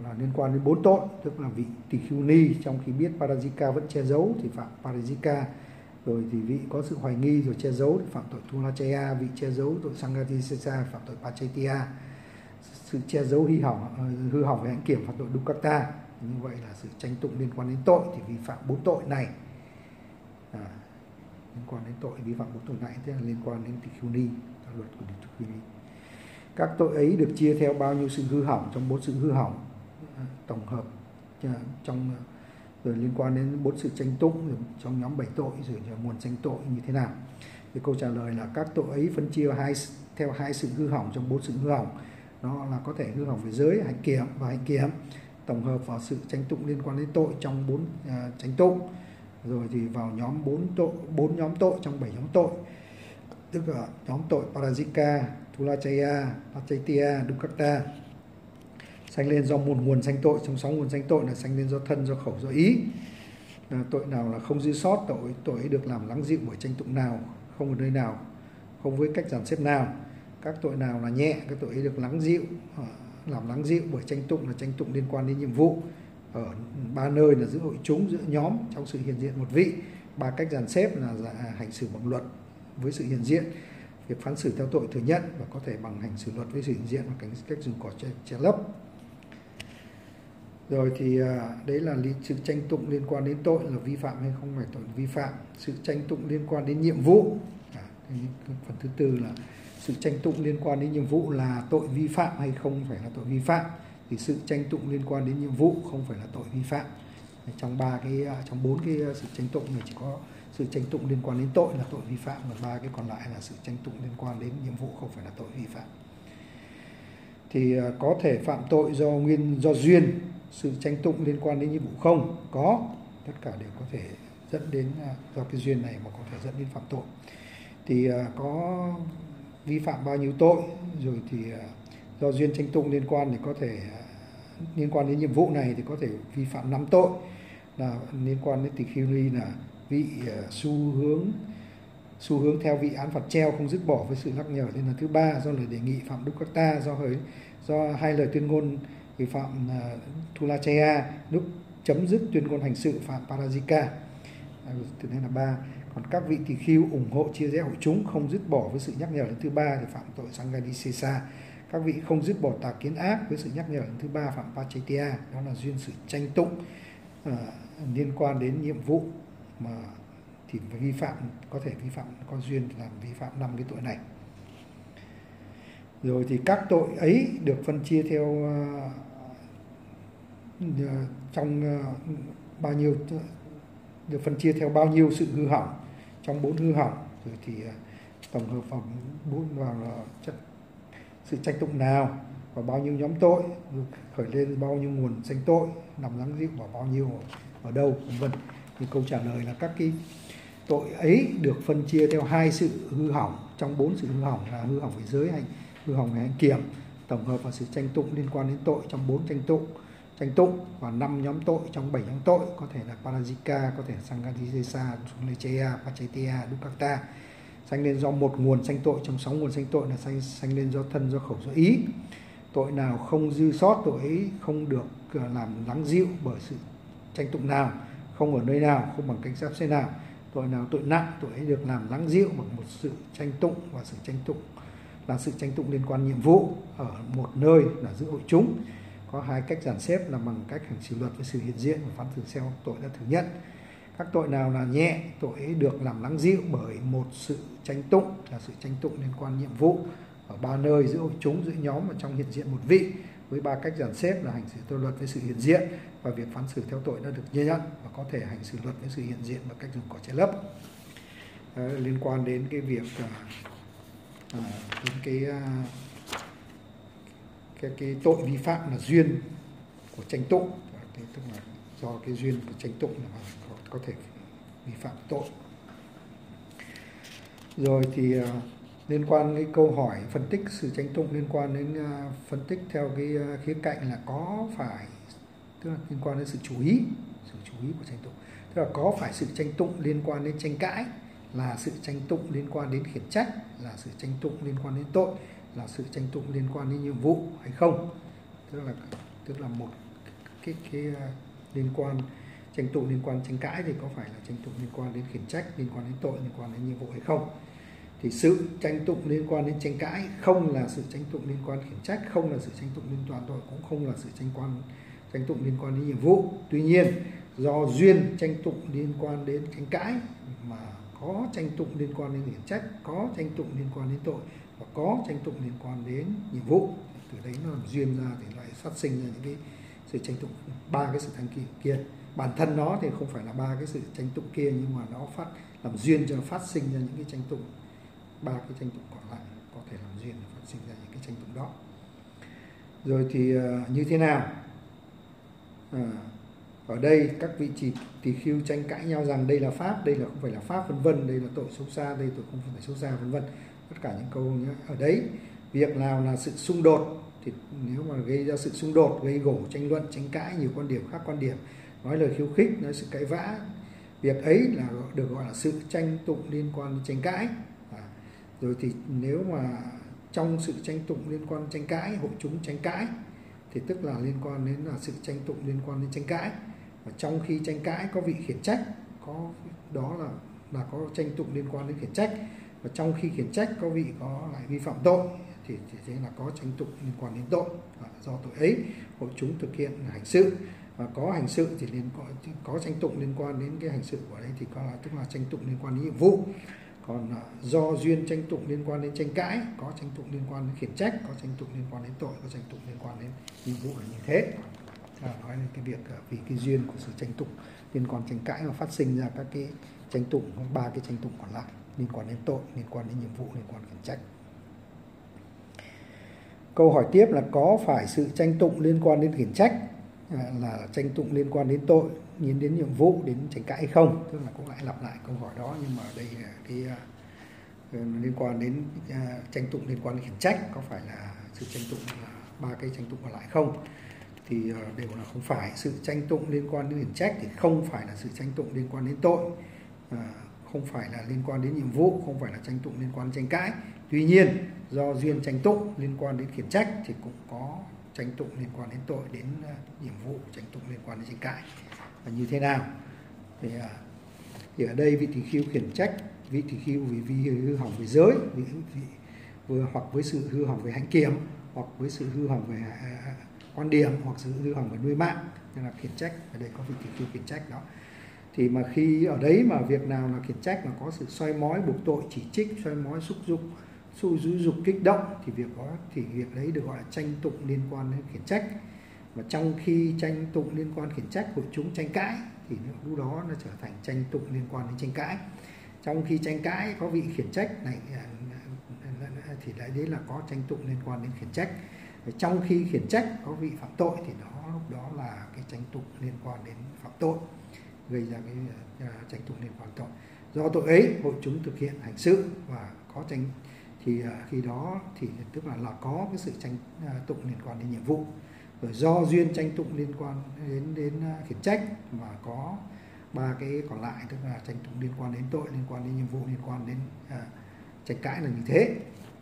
là liên quan đến bốn tội, tức là vị tỳ khưu ni trong khi biết parajika vẫn che giấu thì phạm parajika, rồi thì vị có sự hoài nghi rồi che giấu thì phạm tội thulachaya, vị che giấu tội sangatisesa phạm tội pachaitia, sự che giấu hư hỏng hư hỏng về hạnh kiểm phạm tội dukkata. Như vậy là sự tranh tụng liên quan đến tội thì vi phạm bốn tội này. À, liên quan đến tội vi phạm bốn tội này tức là liên quan đến tỳ khưu ni, luật của tỳ khưu ni. Các tội ấy được chia theo bao nhiêu sự hư hỏng trong bốn sự hư hỏng tổng hợp trong, rồi liên quan đến bốn sự tranh tụng rồi trong nhóm bảy tội, rồi nguồn tranh tội như thế nào. Thì câu trả lời là các tội ấy phân chia hai theo hai sự hư hỏng trong bốn sự hư hỏng. Nó là có thể hư hỏng về giới, hạnh kiểm và hạnh kiểm, tổng hợp vào sự tranh tụng liên quan đến tội trong bốn uh, tranh tụng, rồi thì vào nhóm bốn tội, bốn nhóm tội trong bảy nhóm tội, tức là nhóm tội parajika, thulachaya, pachaitia, dukkata, sanh lên do một nguồn sanh tội. Trong sáu nguồn sanh tội là sanh lên do thân, do khẩu, do ý. À, tội nào là không dư sót, tội tội ấy được làm lắng dịu bởi tranh tụng nào, không ở nơi nào, không với cách dàn xếp nào. Các tội nào là nhẹ, các tội ấy được lắng dịu, làm lắng dịu bởi tranh tụng là tranh tụng liên quan đến nhiệm vụ ở ba nơi là giữa hội chúng, giữa nhóm, trong sự hiện diện một vị. Ba cách dàn xếp là hành xử bằng luật với sự hiện diện, việc phán xử theo tội thừa nhận, và có thể bằng hành xử luật với sự hiện diện và cách dùng cỏ che, che lấp. Rồi thì đấy là sự tranh tụng liên quan đến tội là vi phạm hay không phải tội vi phạm. Sự tranh tụng liên quan đến nhiệm vụ, à, phần thứ tư là sự tranh tụng liên quan đến nhiệm vụ là tội vi phạm hay không phải là tội vi phạm. Thì sự tranh tụng liên quan đến nhiệm vụ không phải là tội vi phạm. Trong ba cái trong bốn cái sự tranh tụng này chỉ có sự tranh tụng liên quan đến tội là tội vi phạm, và ba cái còn lại là sự tranh tụng liên quan đến nhiệm vụ không phải là tội vi phạm. Thì có thể phạm tội do nguyên do duyên sự tranh tụng liên quan đến nhiệm vụ không? Có, tất cả đều có thể dẫn đến do cái duyên này mà có thể dẫn đến phạm tội. Thì có vi phạm bao nhiêu tội, rồi thì do duyên tranh tụng liên quan thì có thể liên quan đến nhiệm vụ này thì có thể vi phạm năm tội, là liên quan đến tỳ khưu ni là vị xu hướng xu hướng theo vị án phạt treo không dứt bỏ với sự nhắc nhở lên là thứ ba, do lời đề nghị phạm dukkata, do hơi do hai lời tuyên ngôn vi phạm uh, thulachaya, lúc chấm dứt tuyên ngôn hành sự phạm parajika, từ đây là ba. Còn các vị tỳ khưu ủng hộ chia rẽ hội chúng không dứt bỏ với sự nhắc nhở lần thứ ba thì phạm tội sanghadisesa. Các vị không dứt bỏ tà kiến ác với sự nhắc nhở lần thứ ba phạm pachaitia, đó là duyên sự tranh tụng uh, liên quan đến nhiệm vụ mà thì vi phạm, có thể vi phạm có duyên làm vi phạm năm cái tội này. Rồi thì các tội ấy được phân chia theo uh, uh, trong uh, bao nhiêu được phân chia theo bao nhiêu sự hư hỏng trong bốn hư hỏng, rồi thì uh, tổng hợp vào bốn vào uh, sự tranh tụng nào và bao nhiêu nhóm tội, khởi lên bao nhiêu nguồn sanh tội, nằm lắng dịu vào bao nhiêu ở đâu, vân vân. Thì câu trả lời là các cái tội ấy được phân chia theo hai sự hư hỏng trong bốn sự hư hỏng là hư hỏng về giới hành, hư hỏng về hạnh kiểm, tổng hợp vào sự tranh tụng liên quan đến tội trong bốn tranh tụng tranh tụng và năm nhóm tội trong bảy nhóm tội, có thể là parajika, có thể sanghadisesa, thulachaya, pachaitia, dukkata, sanh lên do một nguồn sanh tội. Trong sáu nguồn sanh tội là sanh sanh lên do thân, do khẩu, do ý. Tội nào không dư sót, tội ấy không được làm lắng dịu bởi sự tranh tụng nào, không ở nơi nào, không bằng cách sắp xếp nào. Tội nào tội nặng, tội ấy được làm lắng dịu bằng một sự tranh tụng, và sự tranh tụng là sự tranh tụng liên quan nhiệm vụ ở một nơi là giữa hội chúng. Có hai cách dàn xếp là bằng cách hành xử luật với sự hiện diện và phán xử theo tội đã thừa nhận. Các tội nào là nhẹ, tội ấy được làm lắng dịu bởi một sự tranh tụng là sự tranh tụng liên quan nhiệm vụ ở ba nơi giữa hội chúng, giữa nhóm và trong hiện diện một vị, với ba cách dàn xếp là hành xử theo luật với sự hiện diện và việc phán xử theo tội đã được ghi nhận, và có thể hành xử luật với sự hiện diện và cách dùng cỏ che lấp. Đó, liên quan đến cái việc à, à, đến cái, à, cái cái tội vi phạm là duyên của tranh tụng, tức là do cái duyên của tranh tụng là có, có thể vi phạm tội. Rồi thì uh, liên quan cái câu hỏi phân tích sự tranh tụng liên quan đến uh, phân tích theo cái uh, khía cạnh là có phải, tức là liên quan đến sự chú ý, sự chú ý của tranh tụng, tức là có phải sự tranh tụng liên quan đến tranh cãi, là sự tranh tụng liên quan đến khiển trách, là sự tranh tụng liên quan đến tội, là sự tranh tụng liên quan đến nhiệm vụ hay không, tức là tức là một cái cái uh, liên quan tranh tụng liên quan tranh cãi thì có phải là tranh tụng liên quan đến khiển trách, liên quan đến tội, liên quan đến nhiệm vụ hay không. Thì sự tranh tụng liên quan đến tranh cãi không là sự tranh tụng liên quan khiển trách, không là sự tranh tụng liên quan tội, cũng không là sự tranh quan tranh tụng liên quan đến nhiệm vụ. Tuy nhiên do duyên tranh tụng liên quan đến tranh cãi mà có tranh tụng liên quan đến khiển trách, có tranh tụng liên quan đến tội và có tranh tụng liên quan đến nhiệm vụ, từ đấy nó làm duyên ra thì lại phát sinh ra những cái sự tranh tụng, ba cái sự tranh tụng kia. Bản thân nó thì không phải là ba cái sự tranh tụng kia, nhưng mà nó phát làm duyên cho nó phát sinh ra những cái tranh tụng, ba cái tranh tụng còn lại có thể làm duyên phát sinh ra những cái tranh tụng đó. Rồi thì uh, như thế nào? À, ở đây các vị chỉ tỳ khưu tranh cãi nhau rằng đây là pháp, đây là không phải là pháp, vân vân, đây là tội xấu xa, đây tội không phải xấu xa, vân vân. Tất cả những câu như ở đấy, việc nào là sự xung đột thì nếu mà gây ra sự xung đột, gây gổ, tranh luận, tranh cãi, nhiều quan điểm khác quan điểm, nói lời khiêu khích, nói sự cãi vã, việc ấy là được gọi là sự tranh tụng liên quan đến tranh cãi. À, rồi thì nếu mà trong sự tranh tụng liên quan tranh cãi, hội chúng tranh cãi thì tức là liên quan đến là sự tranh tụng liên quan đến tranh cãi. Và trong khi tranh cãi có vị khiển trách, có đó là là có tranh tụng liên quan đến khiển trách. Và trong khi khiển trách có vị có lại vi phạm tội thì chỉ thế là có tranh tụng liên quan đến tội. Và do tội ấy hội chúng thực hiện hành sự, và có hành sự thì liên có, có tranh tụng liên quan đến cái hành sự của đấy thì có là tức là tranh tụng liên quan đến nhiệm vụ. Còn do duyên tranh tụng liên quan đến tranh cãi, có tranh tụng liên quan đến khiển trách, có tranh tụng liên quan đến tội, có tranh tụng liên quan đến nhiệm vụ là như thế. À, nói đến cái việc vì cái duyên của sự tranh tụng liên quan tranh cãi mà phát sinh ra các cái tranh tụng, ba cái tranh tụng còn lại liên quan đến tội, liên quan đến nhiệm vụ, liên quan khiển trách. Câu hỏi tiếp là có phải sự tranh tụng liên quan đến khiển trách à, là tranh tụng liên quan đến tội, nhìn đến nhiệm vụ, đến tranh cãi hay không? Tức là cũng lại lặp lại câu hỏi đó, nhưng mà đây là cái uh, liên quan đến uh, tranh tụng liên quan đến khiển trách, có phải là sự tranh tụng là ba cái tranh tụng còn lại không? Thì uh, đều là không phải. Sự tranh tụng liên quan đến khiển trách thì không phải là sự tranh tụng liên quan đến tội, uh, không phải là liên quan đến nhiệm vụ, không phải là tranh tụng liên quan đến tranh cãi. Tuy nhiên do duyên tranh tụng liên quan đến khiển trách thì cũng có tranh tụng liên quan đến tội, đến uh, nhiệm vụ, tranh tụng liên quan đến tranh cãi. Và như thế nào? Thì, uh, thì ở đây vị tỳ khưu khiển trách vị tỳ khưu vì vi hư hỏng về giới, vì, vì, vừa hoặc với sự hư hỏng về hạnh kiểm, hoặc với sự hư hỏng về uh, quan điểm, hoặc sự hư hỏng về nuôi mạng, nên là khiển trách. Ở đây có vị tỳ khưu khiển trách đó. Thì mà khi ở đấy mà việc nào là khiển trách mà có sự soi mói, buộc tội, chỉ trích, soi mói, xúc dục, xu dữ dục, kích động thì việc đó thì việc đấy được gọi là tranh tụng liên quan đến khiển trách. Và trong khi tranh tụng liên quan khiển trách hội chúng tranh cãi thì lúc đó nó trở thành tranh tụng liên quan đến tranh cãi. Trong khi tranh cãi có vị khiển trách này thì đấy, đấy là có tranh tụng liên quan đến khiển trách. Và trong khi khiển trách có vị phạm tội thì đó lúc đó là cái tranh tụng liên quan đến phạm tội, gây ra cái uh, tranh tụng liên quan tội. Do tội ấy hội chúng thực hiện hành sự và có tranh thì uh, khi đó thì tức là là có cái sự tranh uh, tụng liên quan đến nhiệm vụ. Rồi do duyên tranh tụng liên quan đến đến uh, khiển trách mà có ba cái còn lại, tức là tranh tụng liên quan đến tội, liên quan đến nhiệm vụ, liên quan đến uh, tranh cãi là như thế.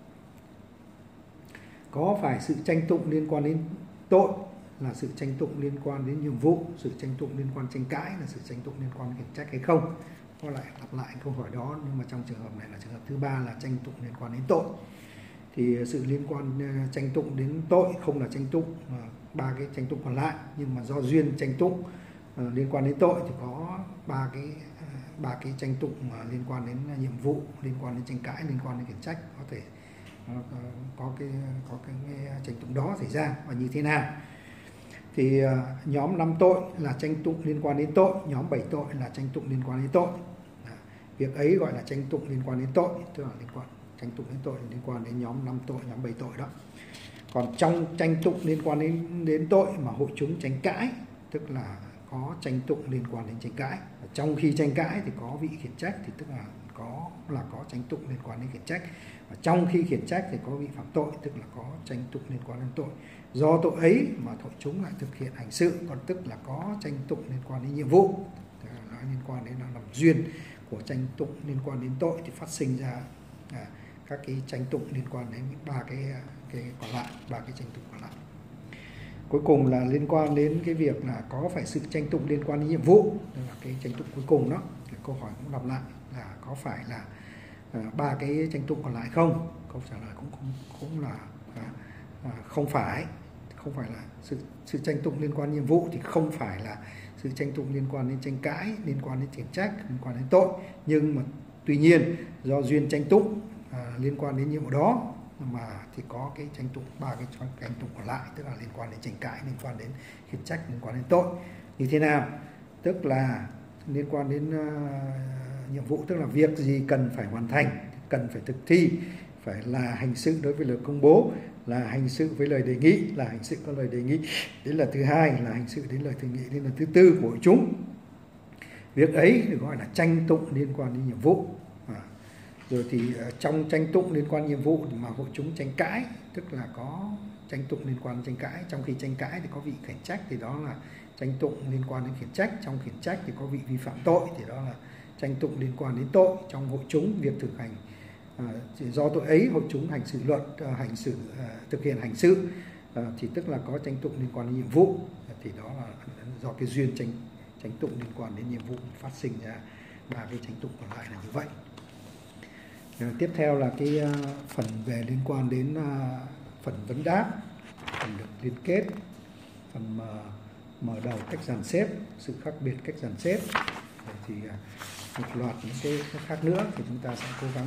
Có phải sự tranh tụng liên quan đến tội là sự tranh tụng liên quan đến nhiệm vụ, sự tranh tụng liên quan tranh cãi là sự tranh tụng liên quan đến khiển trách hay không? Có lại lặp lại câu hỏi đó, nhưng mà trong trường hợp này là trường hợp thứ ba là tranh tụng liên quan đến tội. Thì sự liên quan tranh tụng đến tội không là tranh tụng ba cái tranh tụng còn lại, nhưng mà do duyên tranh tụng uh, liên quan đến tội thì có ba cái uh, ba cái tranh tụng uh, liên quan đến nhiệm vụ, liên quan đến tranh cãi, liên quan đến khiển trách có thể uh, có cái có cái tranh tụng đó xảy ra. Và như thế nào? Thì uh, nhóm năm tội là tranh tụng liên quan đến tội, nhóm bảy tội là tranh tụng liên quan đến tội. À, việc ấy gọi là tranh tụng liên quan đến tội, tức là liên quan tranh tụng đến tội liên quan đến nhóm năm tội, nhóm bảy tội đó. Còn trong tranh tụng liên quan đến đến tội mà hội chúng tranh cãi, tức là có tranh tụng liên quan đến tranh cãi. Và trong khi tranh cãi thì có vị khiển trách thì tức là có là có tranh tụng liên quan đến khiển trách. Và trong khi khiển trách thì có vị phạm tội, tức là có tranh tụng liên quan đến tội. Do tội ấy mà hội chúng lại thực hiện hành sự, còn tức là có tranh tụng liên quan đến nhiệm vụ. Nói liên quan đến là làm duyên của tranh tụng liên quan đến tội thì phát sinh ra à, các cái tranh tụng liên quan đến ba cái cái còn lại, ba cái tranh tụng còn lại. Cuối cùng là liên quan đến cái việc là có phải sự tranh tụng liên quan đến nhiệm vụ, tức là cái tranh tụng cuối cùng đó. Câu hỏi cũng lặp lại là có phải là ba uh, cái tranh tụng còn lại không? Câu trả lời cũng cũng, cũng là uh, uh, không phải, không phải là sự sự tranh tụng liên quan đến nhiệm vụ thì không phải là sự tranh tụng liên quan đến tranh cãi, liên quan đến khiển trách, liên quan đến tội. Nhưng mà tuy nhiên do duyên tranh tụng uh, liên quan đến nhiệm vụ đó mà thì có cái tranh tụng ba cái tranh tụng còn lại, tức là liên quan đến tranh cãi, liên quan đến khiển trách, liên quan đến tội. Như thế nào? Tức là liên quan đến uh, nhiệm vụ, tức là việc gì cần phải hoàn thành, cần phải thực thi, phải là hành sự đối với lời công bố, là hành sự với lời đề nghị, là hành sự có lời đề nghị. Đấy là thứ hai, là hành sự đến lời đề nghị. Đến là thứ tư của hội chúng. Việc ấy được gọi là tranh tụng liên quan đến nhiệm vụ. À, rồi thì uh, trong tranh tụng liên quan đến nhiệm vụ mà hội chúng tranh cãi, tức là có tranh tụng liên quan đến tranh cãi. Trong khi tranh cãi thì có vị khiển trách thì đó là tranh tụng liên quan đến khiển trách. Trong khiển trách thì có vị vi phạm tội thì đó là tranh tụng liên quan đến tội. Trong hội chúng việc thực hành à, do tội ấy hội chúng hành xử luật, à, hành xử à, thực hiện hành sự à, thì tức là có tranh tụng liên quan đến nhiệm vụ, thì đó là do cái duyên tranh tranh tụng liên quan đến nhiệm vụ phát sinh ra ba cái tranh tụng còn lại là như vậy. À, tiếp theo là cái uh, phần về liên quan đến uh, phần vấn đáp, phần được liên kết, phần uh, mở đầu cách dàn xếp, sự khác biệt cách dàn xếp. Rồi thì uh, một loạt những cái khác nữa thì chúng ta sẽ cố gắng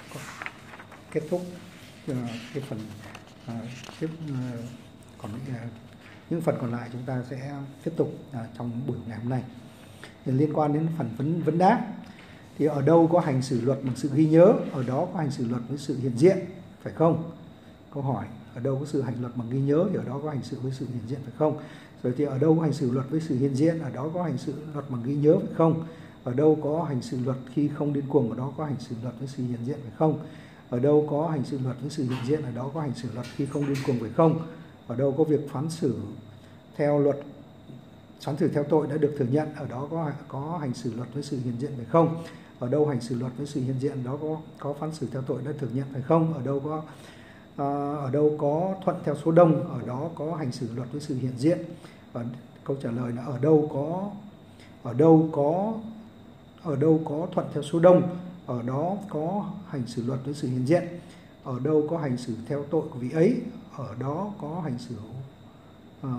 kết thúc uh, cái phần uh, tiếp uh, còn uh, những phần còn lại chúng ta sẽ tiếp tục uh, trong buổi ngày hôm nay. Thì liên quan đến phần vấn vấn đáp thì ở đâu có hành xử luật bằng sự ghi nhớ, ở đó có hành xử luật với sự hiện diện, phải không? Câu hỏi ở đâu có sự hành luật bằng ghi nhớ thì ở đó có hành xử với sự hiện diện, phải không? Rồi thì ở đâu có hành xử luật với sự hiện diện, ở đó có hành xử luật bằng ghi nhớ, phải không? Ở đâu có hành xử luật khi không điên cuồng, ở đó có hành xử luật với sự hiện diện, phải không? Ở đâu có hành xử luật với sự hiện diện, ở đó có hành xử luật khi không điên cuồng, phải không? Ở đâu có việc phán xử theo luật, phán xử theo tội đã được thừa nhận, ở đó có có hành xử luật với sự hiện diện, phải không? Ở đâu hành xử luật với sự hiện diện, đó có có phán xử theo tội đã thừa nhận, phải không? Ở đâu có uh, ở đâu có thuận theo số đông, ở đó có hành xử luật với sự hiện diện. Và câu trả lời là ở đâu có ở đâu có ở đâu có thuận theo số đông, ở đó có hành xử luật với sự hiện diện. Ở đâu có hành xử theo tội của vị ấy, ở đó có hành xử uh,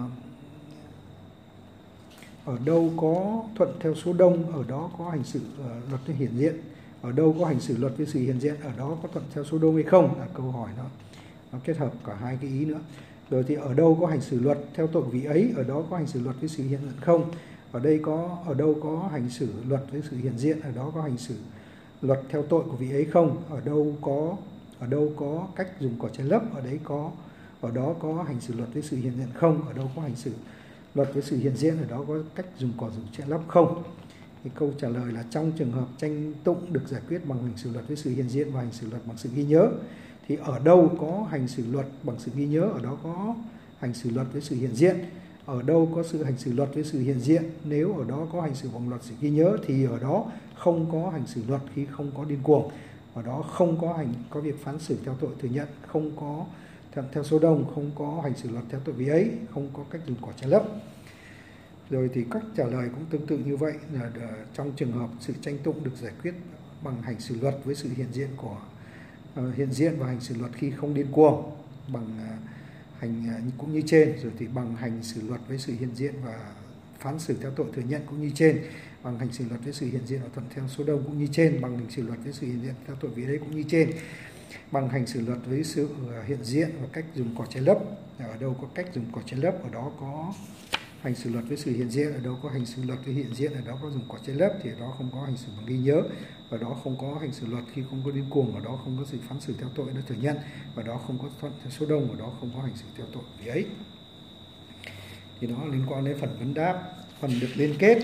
ở đâu có thuận theo số đông, ở đó có hành xử uh, luật với hiện diện. Ở đâu có hành xử luật với sự hiện diện, ở đó có thuận theo số đông hay không, là câu hỏi nó nó kết hợp cả hai cái ý nữa. Rồi thì ở đâu có hành xử luật theo tội của vị ấy, ở đó có hành xử luật với sự hiện diện không? Ở đây có ở đâu có hành xử luật với sự hiện diện, ở đó có hành xử luật theo tội của vị ấy không? Ở đâu có ở đâu có cách dùng cỏ che lấp, ở đấy có ở đó có hành xử luật với sự hiện diện không? Ở đâu có hành xử luật với sự hiện diện, ở đó có cách dùng cỏ dùng che lấp không? Thì câu trả lời là trong trường hợp tranh tụng được giải quyết bằng hành xử luật với sự hiện diện và hành xử luật bằng sự ghi nhớ, thì ở đâu có hành xử luật bằng sự ghi nhớ, ở đó có hành xử luật với sự hiện diện. Ở đâu có sự hành xử luật với sự hiện diện, nếu ở đó có hành xử bằng luật sự ghi nhớ thì ở đó không có hành xử luật khi không có điên cuồng. Ở đó không có hành có việc phán xử theo tội thừa nhận, không có theo, theo số đông, không có hành xử luật theo tội vị ấy, không có cách dùng cỏ che lấp. Rồi thì cách trả lời cũng tương tự như vậy, là trong trường hợp sự tranh tụng được giải quyết bằng hành xử luật với sự hiện diện của uh, hiện diện và hành xử luật khi không điên cuồng bằng uh, hành uh, cũng như trên, rồi thì bằng hành xử luật với sự hiện diện và phán xử theo tội thừa nhận cũng như trên, bằng hành xử luật với sự hiện diện và thuận theo số đông cũng như trên, bằng hành xử luật với sự hiện diện theo tội vị đấy cũng như trên, bằng hành xử luật với sự hiện diện và cách dùng cỏ che lấp. Ở đâu có cách dùng cỏ che lấp, ở đó có hành xử luật với sự hiện diện, ở đâu có hành xử luật với hiện diện, ở đó có dùng cỏ che lấp, thì ở đó không có hành xử bằng ghi nhớ, ở đó không có hành xử luật khi không có điên cuồng, ở đó không có sự phán xử theo tội đã thừa nhận, ở đó không có thuận theo số đông, ở đó không có hành xử theo tội vì ấy. Thì đó liên quan đến phần vấn đáp. Phần được liên kết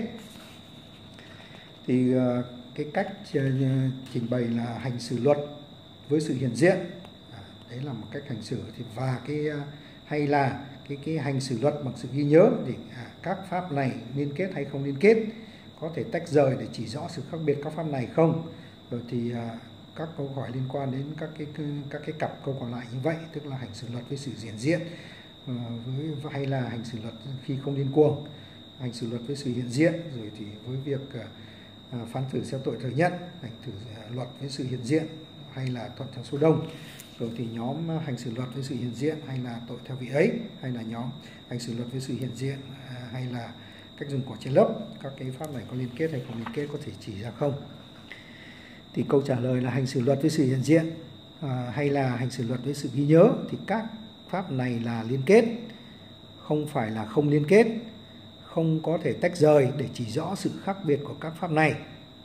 thì cái cách trình bày là hành xử luật với sự hiện diện, à, đấy là một cách hành xử. Thì và cái hay là cái cái hành xử luật bằng sự ghi nhớ, thì à, các pháp này liên kết hay không liên kết, có thể tách rời để chỉ rõ sự khác biệt các pháp này không. Rồi thì à, các câu hỏi liên quan đến các cái các cái cặp câu còn lại như vậy, tức là hành xử luật với sự hiện diện với hay là hành xử luật khi không điên cuồng, hành xử luật với sự hiện diện, rồi thì với việc phán xử theo tội thừa nhận, hành xử luật với sự hiện diện hay là thuận theo số đông, rồi thì nhóm hành xử luật với sự hiện diện hay là tội theo vị ấy, hay là nhóm hành xử luật với sự hiện diện hay là cách dùng cỏ che lấp. Các cái pháp này có liên kết hay không liên kết, có thể chỉ ra không? Thì câu trả lời là hành xử luật với sự hiện diện à, hay là hành xử luật với sự ghi nhớ, thì các pháp này là liên kết, không phải là không liên kết, không có thể tách rời để chỉ rõ sự khác biệt của các pháp này.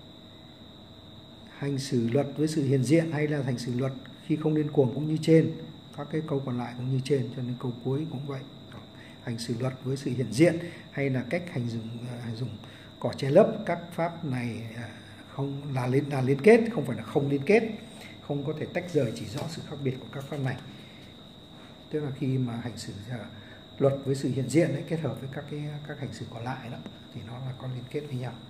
Hành xử luật với sự hiện diện hay là hành xử luật khi không điên cuồng cũng như trên, các cái câu còn lại cũng như trên, cho nên câu cuối cũng vậy. Hành xử luật với sự hiện diện hay là cách hành dùng hành dùng cỏ che lấp, các pháp này không là liên là liên kết, không phải là không liên kết, không có thể tách rời chỉ rõ sự khác biệt của các pháp này. Tức là khi mà hành xử luật với sự hiện diện ấy, kết hợp với các cái các hành xử còn lại đó, thì nó là có liên kết với nhau.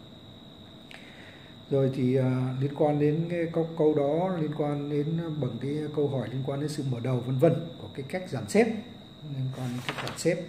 Rồi thì uh, liên quan đến cái câu, câu đó, liên quan đến bằng cái câu hỏi liên quan đến sự mở đầu vân vân của cái cách dàn xếp, liên quan đến cách dàn xếp,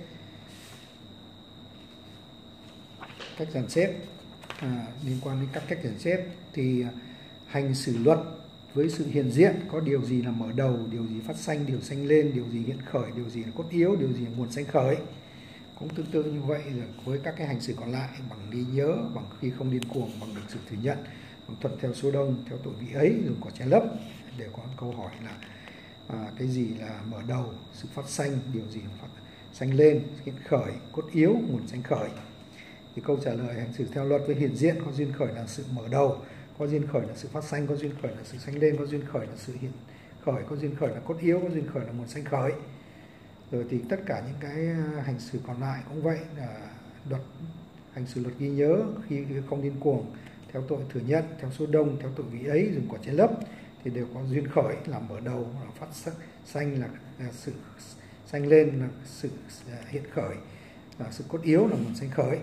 cách dàn xếp à, liên quan đến các cách dàn xếp thì hành xử luật với sự hiện diện có điều gì là mở đầu, điều gì phát sanh, điều sanh lên, điều gì hiện khởi, điều gì là cốt yếu, điều gì là nguồn sanh khởi. Cũng tương tự như vậy rồi với các cái hành xử còn lại, bằng ghi nhớ, bằng khi không điên cuồng, bằng được sự thừa nhận, bằng thuận theo số đông, theo tội vị ấy, dùng cỏ che lấp. Đều có câu hỏi là à, cái gì là mở đầu, sự phát sanh, điều gì là phát sanh lên, hiện khởi, cốt yếu, nguồn sanh khởi. Thì câu trả lời hành xử theo luật với hiện diện có duyên khởi là sự mở đầu, có duyên khởi là sự phát sanh, có duyên khởi là sự sanh lên, có duyên khởi là sự hiện khởi, có duyên khởi là cốt yếu, có duyên khởi là nguồn sanh khởi. Rồi thì tất cả những cái hành xử còn lại cũng vậy, là luật hành xử luật ghi nhớ khi không điên cuồng, theo tội thừa nhận, theo số đông, theo tội vị ấy, dùng cỏ che lấp, thì đều có duyên khởi là mở đầu, là phát sanh là, là sự sanh lên, là sự hiện khởi, là sự cốt yếu, là nguồn sanh khởi.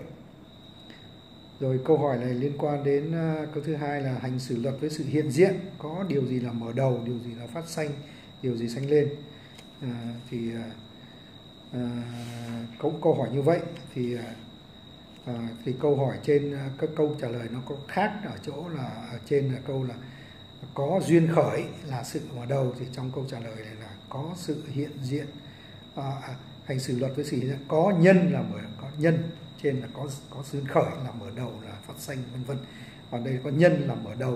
Rồi câu hỏi này liên quan đến uh, câu thứ hai là hành xử luật với sự hiện diện có điều gì là mở đầu, điều gì là phát sanh, điều gì sanh lên. Uh, thì uh, uh, cũng câu hỏi như vậy thì uh, uh, thì câu hỏi trên uh, các câu trả lời nó có khác ở chỗ là ở trên là câu là có duyên khởi là sự mở đầu, thì trong câu trả lời này là có sự hiện diện, uh, hành xử luật với sự hiện diện có nhân là mở, có nhân trên là có có duyên khởi là mở đầu, là phát sanh vân vân. Còn đây có nhân là mở đầu,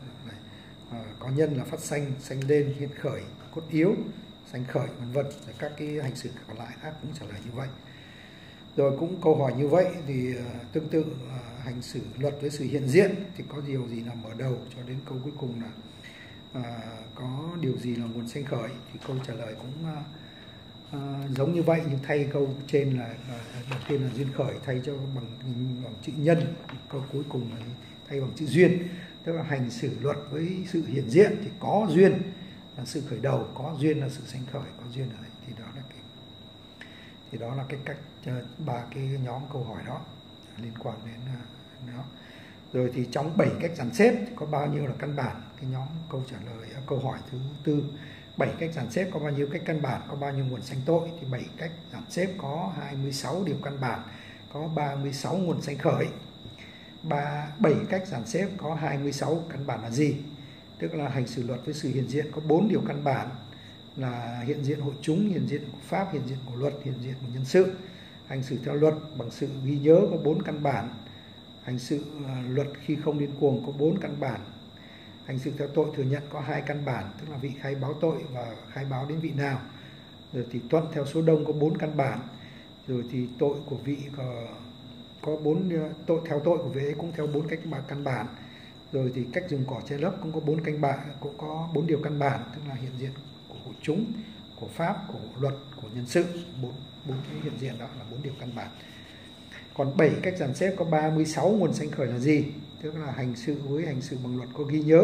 à, có nhân là phát sanh, sanh lên, hiện khởi, cốt yếu, sanh khởi vân vân. Các cái hành xử còn lại khác cũng trả lời như vậy. Rồi cũng câu hỏi như vậy thì uh, tương tự uh, hành xử luật với sự hiện diện thì có điều gì là mở đầu, cho đến câu cuối cùng là uh, có điều gì là nguồn sanh khởi, thì câu trả lời cũng uh, À, giống như vậy, nhưng thay câu trên là à, đầu tiên là duyên khởi, thay cho bằng, bằng chữ nhân, câu cuối cùng là thay bằng chữ duyên. Tức là hành xử luật với sự hiện diện thì có duyên là sự khởi đầu, có duyên là sự sanh khởi, có duyên là thì đó là cái thì đó là cái cách ba cái nhóm câu hỏi đó liên quan đến đó. Rồi thì trong bảy cách dàn xếp thì có bao nhiêu là căn bản? Cái nhóm câu trả lời câu hỏi thứ tư, bảy cách dàn xếp có bao nhiêu cách căn bản, có bao nhiêu nguồn sanh tội? Thì bảy cách dàn xếp có hai mươi sáu điều căn bản, có ba mươi sáu nguồn sanh khởi. Ba bảy cách dàn xếp có hai mươi sáu căn bản là gì? Tức là hành xử luật với sự hiện diện có bốn điều căn bản là hiện diện hội chúng, hiện diện của pháp, hiện diện của luật, hiện diện của nhân sự. Hành xử theo luật bằng sự ghi nhớ có bốn căn bản. Hành xử uh, luật khi không điên cuồng có bốn căn bản. Hành xử theo tội thừa nhận có hai căn bản, tức là vị khai báo tội và khai báo đến vị nào. Rồi thì thuận theo số đông có bốn căn bản. Rồi thì tội của vị có có bốn tội, theo tội của vị ấy cũng theo bốn cách căn bản. Rồi thì cách dùng cỏ che lấp cũng có bốn căn bản, cũng có bốn điều căn bản, tức là hiện diện của hội chúng, của pháp, của luật, của nhân sự. Bốn bốn cái hiện diện đó là bốn điều căn bản. Còn bảy cách dàn xếp có ba mươi sáu nguồn sanh khởi là gì? Tức là hành sự với hành sự bằng luật có ghi nhớ,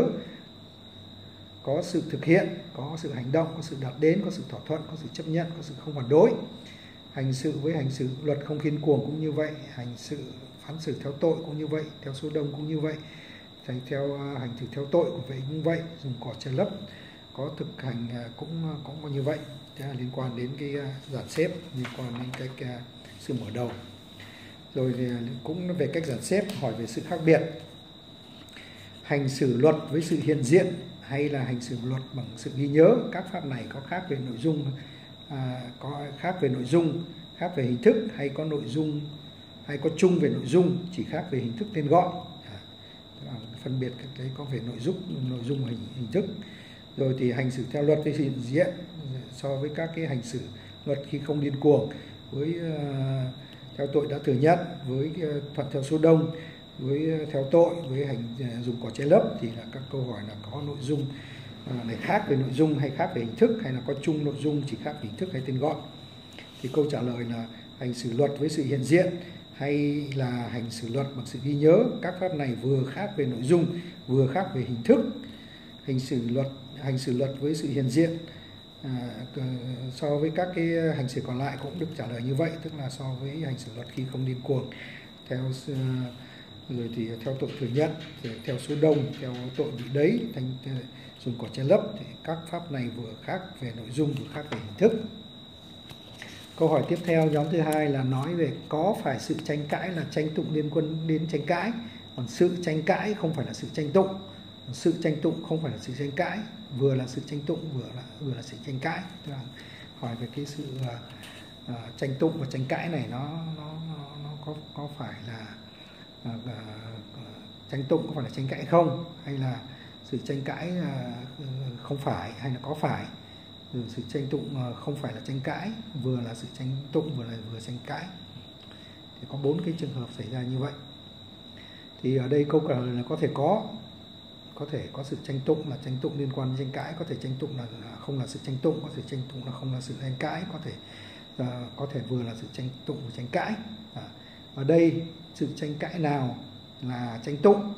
có sự thực hiện, có sự hành động, có sự đạt đến, có sự thỏa thuận, có sự chấp nhận, có sự không phản đối. Hành sự với hành sự luật không khiên cuồng cũng như vậy, hành sự phán xử theo tội cũng như vậy, theo số đông cũng như vậy, theo hành xử theo tội của vậy cũng vậy, dùng cỏ che lấp có thực hành cũng cũng có như vậy, liên quan đến cái dàn xếp, liên quan đến cái, cái sự mở đầu. Rồi thì cũng về cách dàn xếp, hỏi về sự khác biệt hành xử luật với sự hiện diện hay là hành xử luật bằng sự ghi nhớ. Các pháp này có khác về nội dung, à, có khác về nội dung, khác về hình thức, hay có nội dung hay có chung về nội dung, chỉ khác về hình thức tên gọi. À, phân biệt cái đấy có về nội dung, nội dung hình hình thức. Rồi thì hành xử theo luật với sự hiện diện so với các cái hành xử luật khi không điên cuồng, với uh, theo tội đã thừa nhận, với uh, thuận theo số đông, với uh, theo tội, với hành uh, dùng cỏ che lấp, thì là các câu hỏi là có nội dung uh, này khác về nội dung hay khác về hình thức, hay là có chung nội dung chỉ khác về hình thức hay tên gọi. Thì câu trả lời là hành xử luật với sự hiện diện hay là hành xử luật bằng sự ghi nhớ. Các pháp này vừa khác về nội dung, vừa khác về hình thức. Hành xử luật hành xử luật với sự hiện diện à, so với các cái hành xử còn lại cũng được trả lời như vậy, tức là so với hành xử luật khi không điên cuồng, theo rồi thì theo tội thừa nhận, theo số đông, theo tội bị đấy, thành dùng cỏ che lấp, thì các pháp này vừa khác về nội dung vừa khác về hình thức. Câu hỏi tiếp theo nhóm thứ hai là nói về có phải sự tranh cãi là tranh tụng liên quan đến tranh cãi, còn sự tranh cãi không phải là sự tranh tụng. Sự tranh tụng không phải là sự tranh cãi, vừa là sự tranh tụng vừa là vừa là sự tranh cãi. Tức là hỏi về cái sự uh, uh, tranh tụng và tranh cãi này nó nó nó, nó có có phải là uh, uh, tranh tụng có phải là tranh cãi không, hay là sự tranh cãi uh, không phải, hay là có phải. Rồi sự tranh tụng uh, không phải là tranh cãi, vừa là sự tranh tụng vừa là vừa tranh cãi. Thì có bốn cái trường hợp xảy ra như vậy. Thì ở đây câu trả lời là có thể có có thể có sự tranh tụng là tranh tụng liên quan đến tranh cãi, có thể tranh tụng là không là sự tranh tụng, có thể tranh tụng là không là sự tranh cãi, có thể uh, có thể vừa là sự tranh tụng và tranh cãi. À, ở đây sự tranh cãi nào là tranh tụng,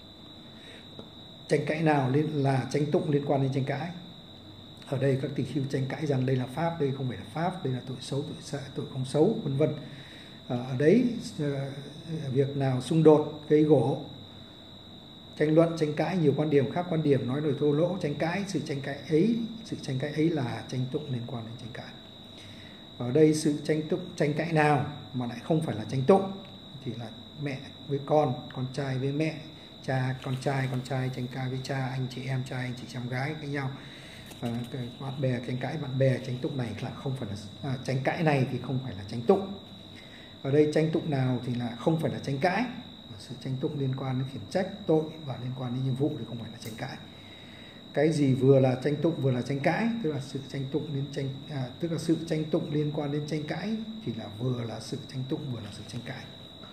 tranh cãi nào là tranh tụng liên quan đến tranh cãi. Ở đây các tỳ khưu tranh cãi rằng đây là pháp, đây không phải là pháp, đây là tội xấu, tội xạ, tội không xấu, vân vân. À, ở đấy uh, việc nào xung đột gây gổ, tranh luận, tranh cãi, nhiều quan điểm khác quan điểm, nói lời thô lỗ, tranh cãi, sự tranh cãi ấy, sự tranh cãi ấy là tranh tụng liên quan đến tranh cãi. Ở đây sự tranh tụng, tranh cãi nào mà lại không phải là tranh tụng, thì là mẹ với con, con trai với mẹ, cha con trai, con trai tranh cãi với cha, anh chị em trai, anh chị em gái với nhau, à, bạn bè tranh cãi bạn bè, tranh tụng này là không phải là à, tranh cãi này thì không phải là tranh tụng. Ở đây tranh tụng nào thì là không phải là tranh cãi. Sự tranh tụng liên quan đến khiển trách, tội và liên quan đến nhiệm vụ thì không phải là tranh cãi. Cái gì vừa là tranh tụng vừa là tranh cãi, tức là sự tranh tụng đến tranh à, tức là sự tranh tụng liên quan đến tranh cãi thì là vừa là sự tranh tụng vừa là sự tranh cãi.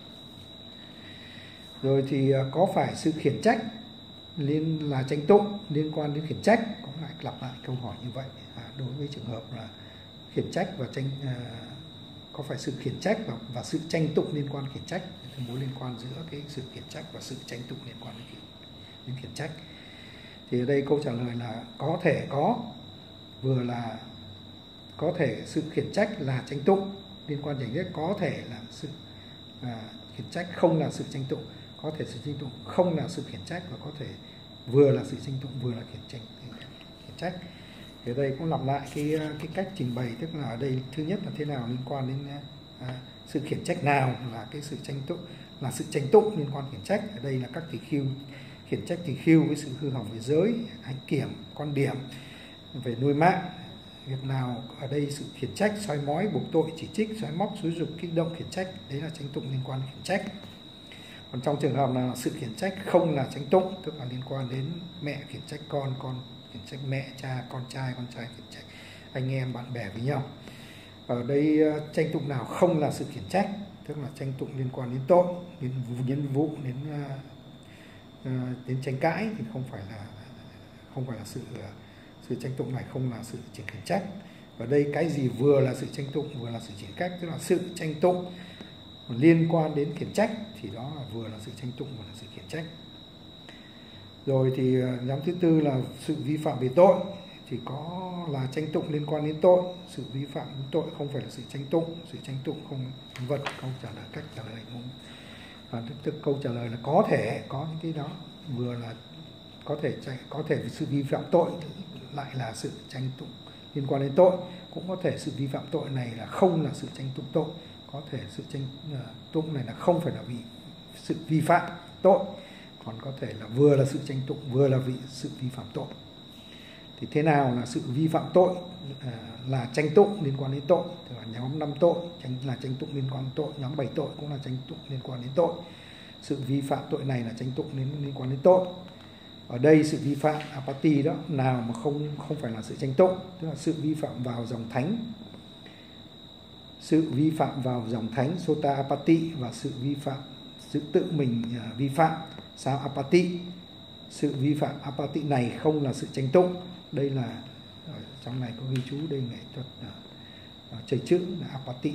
Rồi thì có phải sự khiển trách liên là tranh tụng liên quan đến khiển trách, cũng lại lặp lại câu hỏi như vậy. À, đối với trường hợp là khiển trách và tranh à, có phải sự khiển trách và, và sự tranh tụng liên quan khiển trách, cái mối liên quan giữa cái sự khiển trách và sự tranh tụng liên quan đến, đến khiển trách. Thì ở đây câu trả lời là có thể có, vừa là có thể sự khiển trách là tranh tụng liên quan đến khiển trách, có thể là sự à, khiển trách không là sự tranh tụng, có thể sự tranh tụng không là sự khiển trách, và có thể vừa là sự tranh tụng vừa là khiển trách khiển trách. Thì ở đây cũng lặp lại cái cái cách trình bày, tức là ở đây thứ nhất là thế nào liên quan đến à, sự khiển trách nào là cái sự tranh tụng, là sự tranh tụng liên quan khiển trách. Ở đây là các tỳ khưu khiển trách tỳ khưu với sự hư hỏng về giới, hạnh kiểm, quan điểm về nuôi mạng. Việc nào ở đây sự khiển trách, soi mói, buộc tội, chỉ trích, soi móc, xúi giục, kích động, khiển trách, đấy là tranh tụng liên quan đến khiển trách. Còn trong trường hợp là sự khiển trách không là tranh tụng, tức là liên quan đến mẹ khiển trách con, con khiển trách mẹ, cha con trai, con trai khiển trách anh em bạn bè với nhau. Ở đây tranh tụng nào không là sự khiển trách, tức là tranh tụng liên quan đến tội, đến nhiệm vụ, đến đến tranh cãi thì không phải là không phải là sự sự tranh tụng này không là sự chỉ khiển trách. Ở đây cái gì vừa là sự tranh tụng vừa là sự chỉ trách, tức là sự tranh tụng liên quan đến khiển trách thì đó là vừa là sự tranh tụng vừa là sự khiển trách. Rồi thì nhóm thứ tư là sự vi phạm về tội, thì có là tranh tụng liên quan đến tội, sự vi phạm đến tội không phải là sự tranh tụng, sự tranh tụng không vật. Câu trả lời cách trả lời không, và tức câu trả lời là có thể có những cái đó vừa là có thể có thể sự vi phạm tội lại là sự tranh tụng liên quan đến tội. Cũng có thể sự vi phạm tội này là không là sự tranh tụng tội, có thể sự tranh tụng này là không phải là vì sự vi phạm tội, còn có thể là vừa là sự tranh tụng vừa là vì sự vi phạm tội. Thì thế nào là sự vi phạm tội à, là tranh tụng liên quan đến tội, tức là nhóm năm tội tranh là tranh tụng liên quan đến tội, nhóm bảy tội cũng là tranh tụng liên quan đến tội. Sự vi phạm tội này là tranh tụng liên, liên quan đến tội. Ở đây sự vi phạm apati đó nào mà không không phải là sự tranh tụng, tức là sự vi phạm vào dòng thánh, sự vi phạm vào dòng thánh sota apati, và sự vi phạm sự tự mình uh, vi phạm sao apati. Sự vi phạm apati này không là sự tranh tụng. Đây là ở trong này có ghi chú đây nghệ thuật uh, uh, chảy chữ là apati,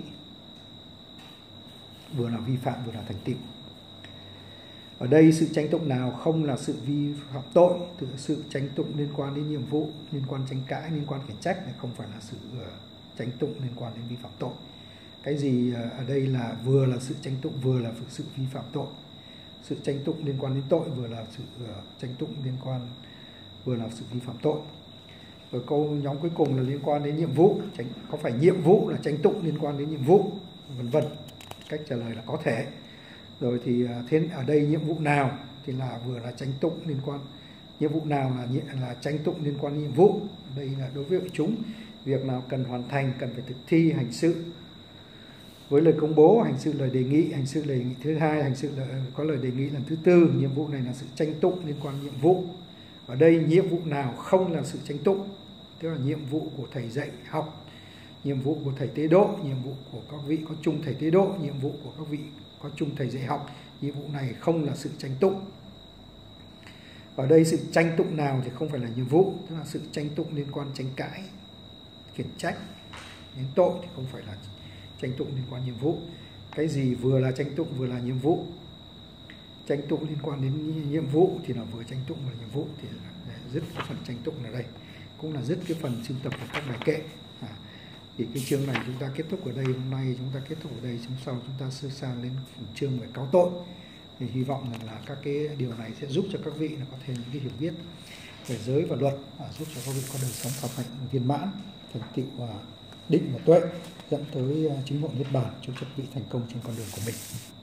vừa là vi phạm vừa là thành tựu. Ở đây sự tranh tụng nào không là sự vi phạm tội, từ sự tranh tụng liên quan đến nhiệm vụ, liên quan tranh cãi, liên quan khiển trách, không phải là sự uh, tranh tụng liên quan đến vi phạm tội. Cái gì uh, ở đây là vừa là sự tranh tụng vừa là sự vi phạm tội. Sự tranh tụng liên quan đến tội vừa là sự uh, tranh tụng liên quan vừa là sự vi phạm tội. Rồi câu nhóm cuối cùng là liên quan đến nhiệm vụ, tránh, có phải nhiệm vụ là tranh tụng liên quan đến nhiệm vụ, vân vân. Cách trả lời là có thể. Rồi thì thế ở đây nhiệm vụ nào thì là vừa là tranh tụng liên quan, nhiệm vụ nào là là tranh tụng liên quan đến nhiệm vụ. Đây là đối với chúng, việc nào cần hoàn thành, cần phải thực thi, hành sự với lời công bố, hành sự lời đề nghị, hành sự lời đề nghị thứ hai, hành sự lời, có lời đề nghị lần thứ tư. Nhiệm vụ này là sự tranh tụng liên quan đến nhiệm vụ. Ở đây nhiệm vụ nào không là sự tranh tụng, tức là nhiệm vụ của thầy dạy học, nhiệm vụ của thầy tế độ, nhiệm vụ của các vị có chung thầy tế độ, nhiệm vụ của các vị có chung thầy dạy học. Nhiệm vụ này không là sự tranh tụng. Ở đây sự tranh tụng nào thì không phải là nhiệm vụ, tức là sự tranh tụng liên quan tranh cãi, khiển trách đến tội thì không phải là tranh tụng liên quan nhiệm vụ. Cái gì vừa là tranh tụng vừa là nhiệm vụ? Tranh tụng liên quan đến nhiệm vụ thì là vừa tranh tụng vừa là nhiệm vụ, thì là dứt cái phần tranh tụng ở đây, cũng là dứt cái phần sưu tập của các bài kệ. À, thì cái chương này chúng ta kết thúc ở đây, hôm nay chúng ta kết thúc ở đây, chúng sau chúng ta sơ sang lên chương về cáo tội. Thì hy vọng rằng là các cái điều này sẽ giúp cho các vị là có thêm những cái hiểu biết về giới và luật, à, giúp cho các vị có đời sống pháp hạnh viên mãn, thành tựu và định và tuệ, dẫn tới chính ngộ niết bàn, chúc các vị thành công trên con đường của mình.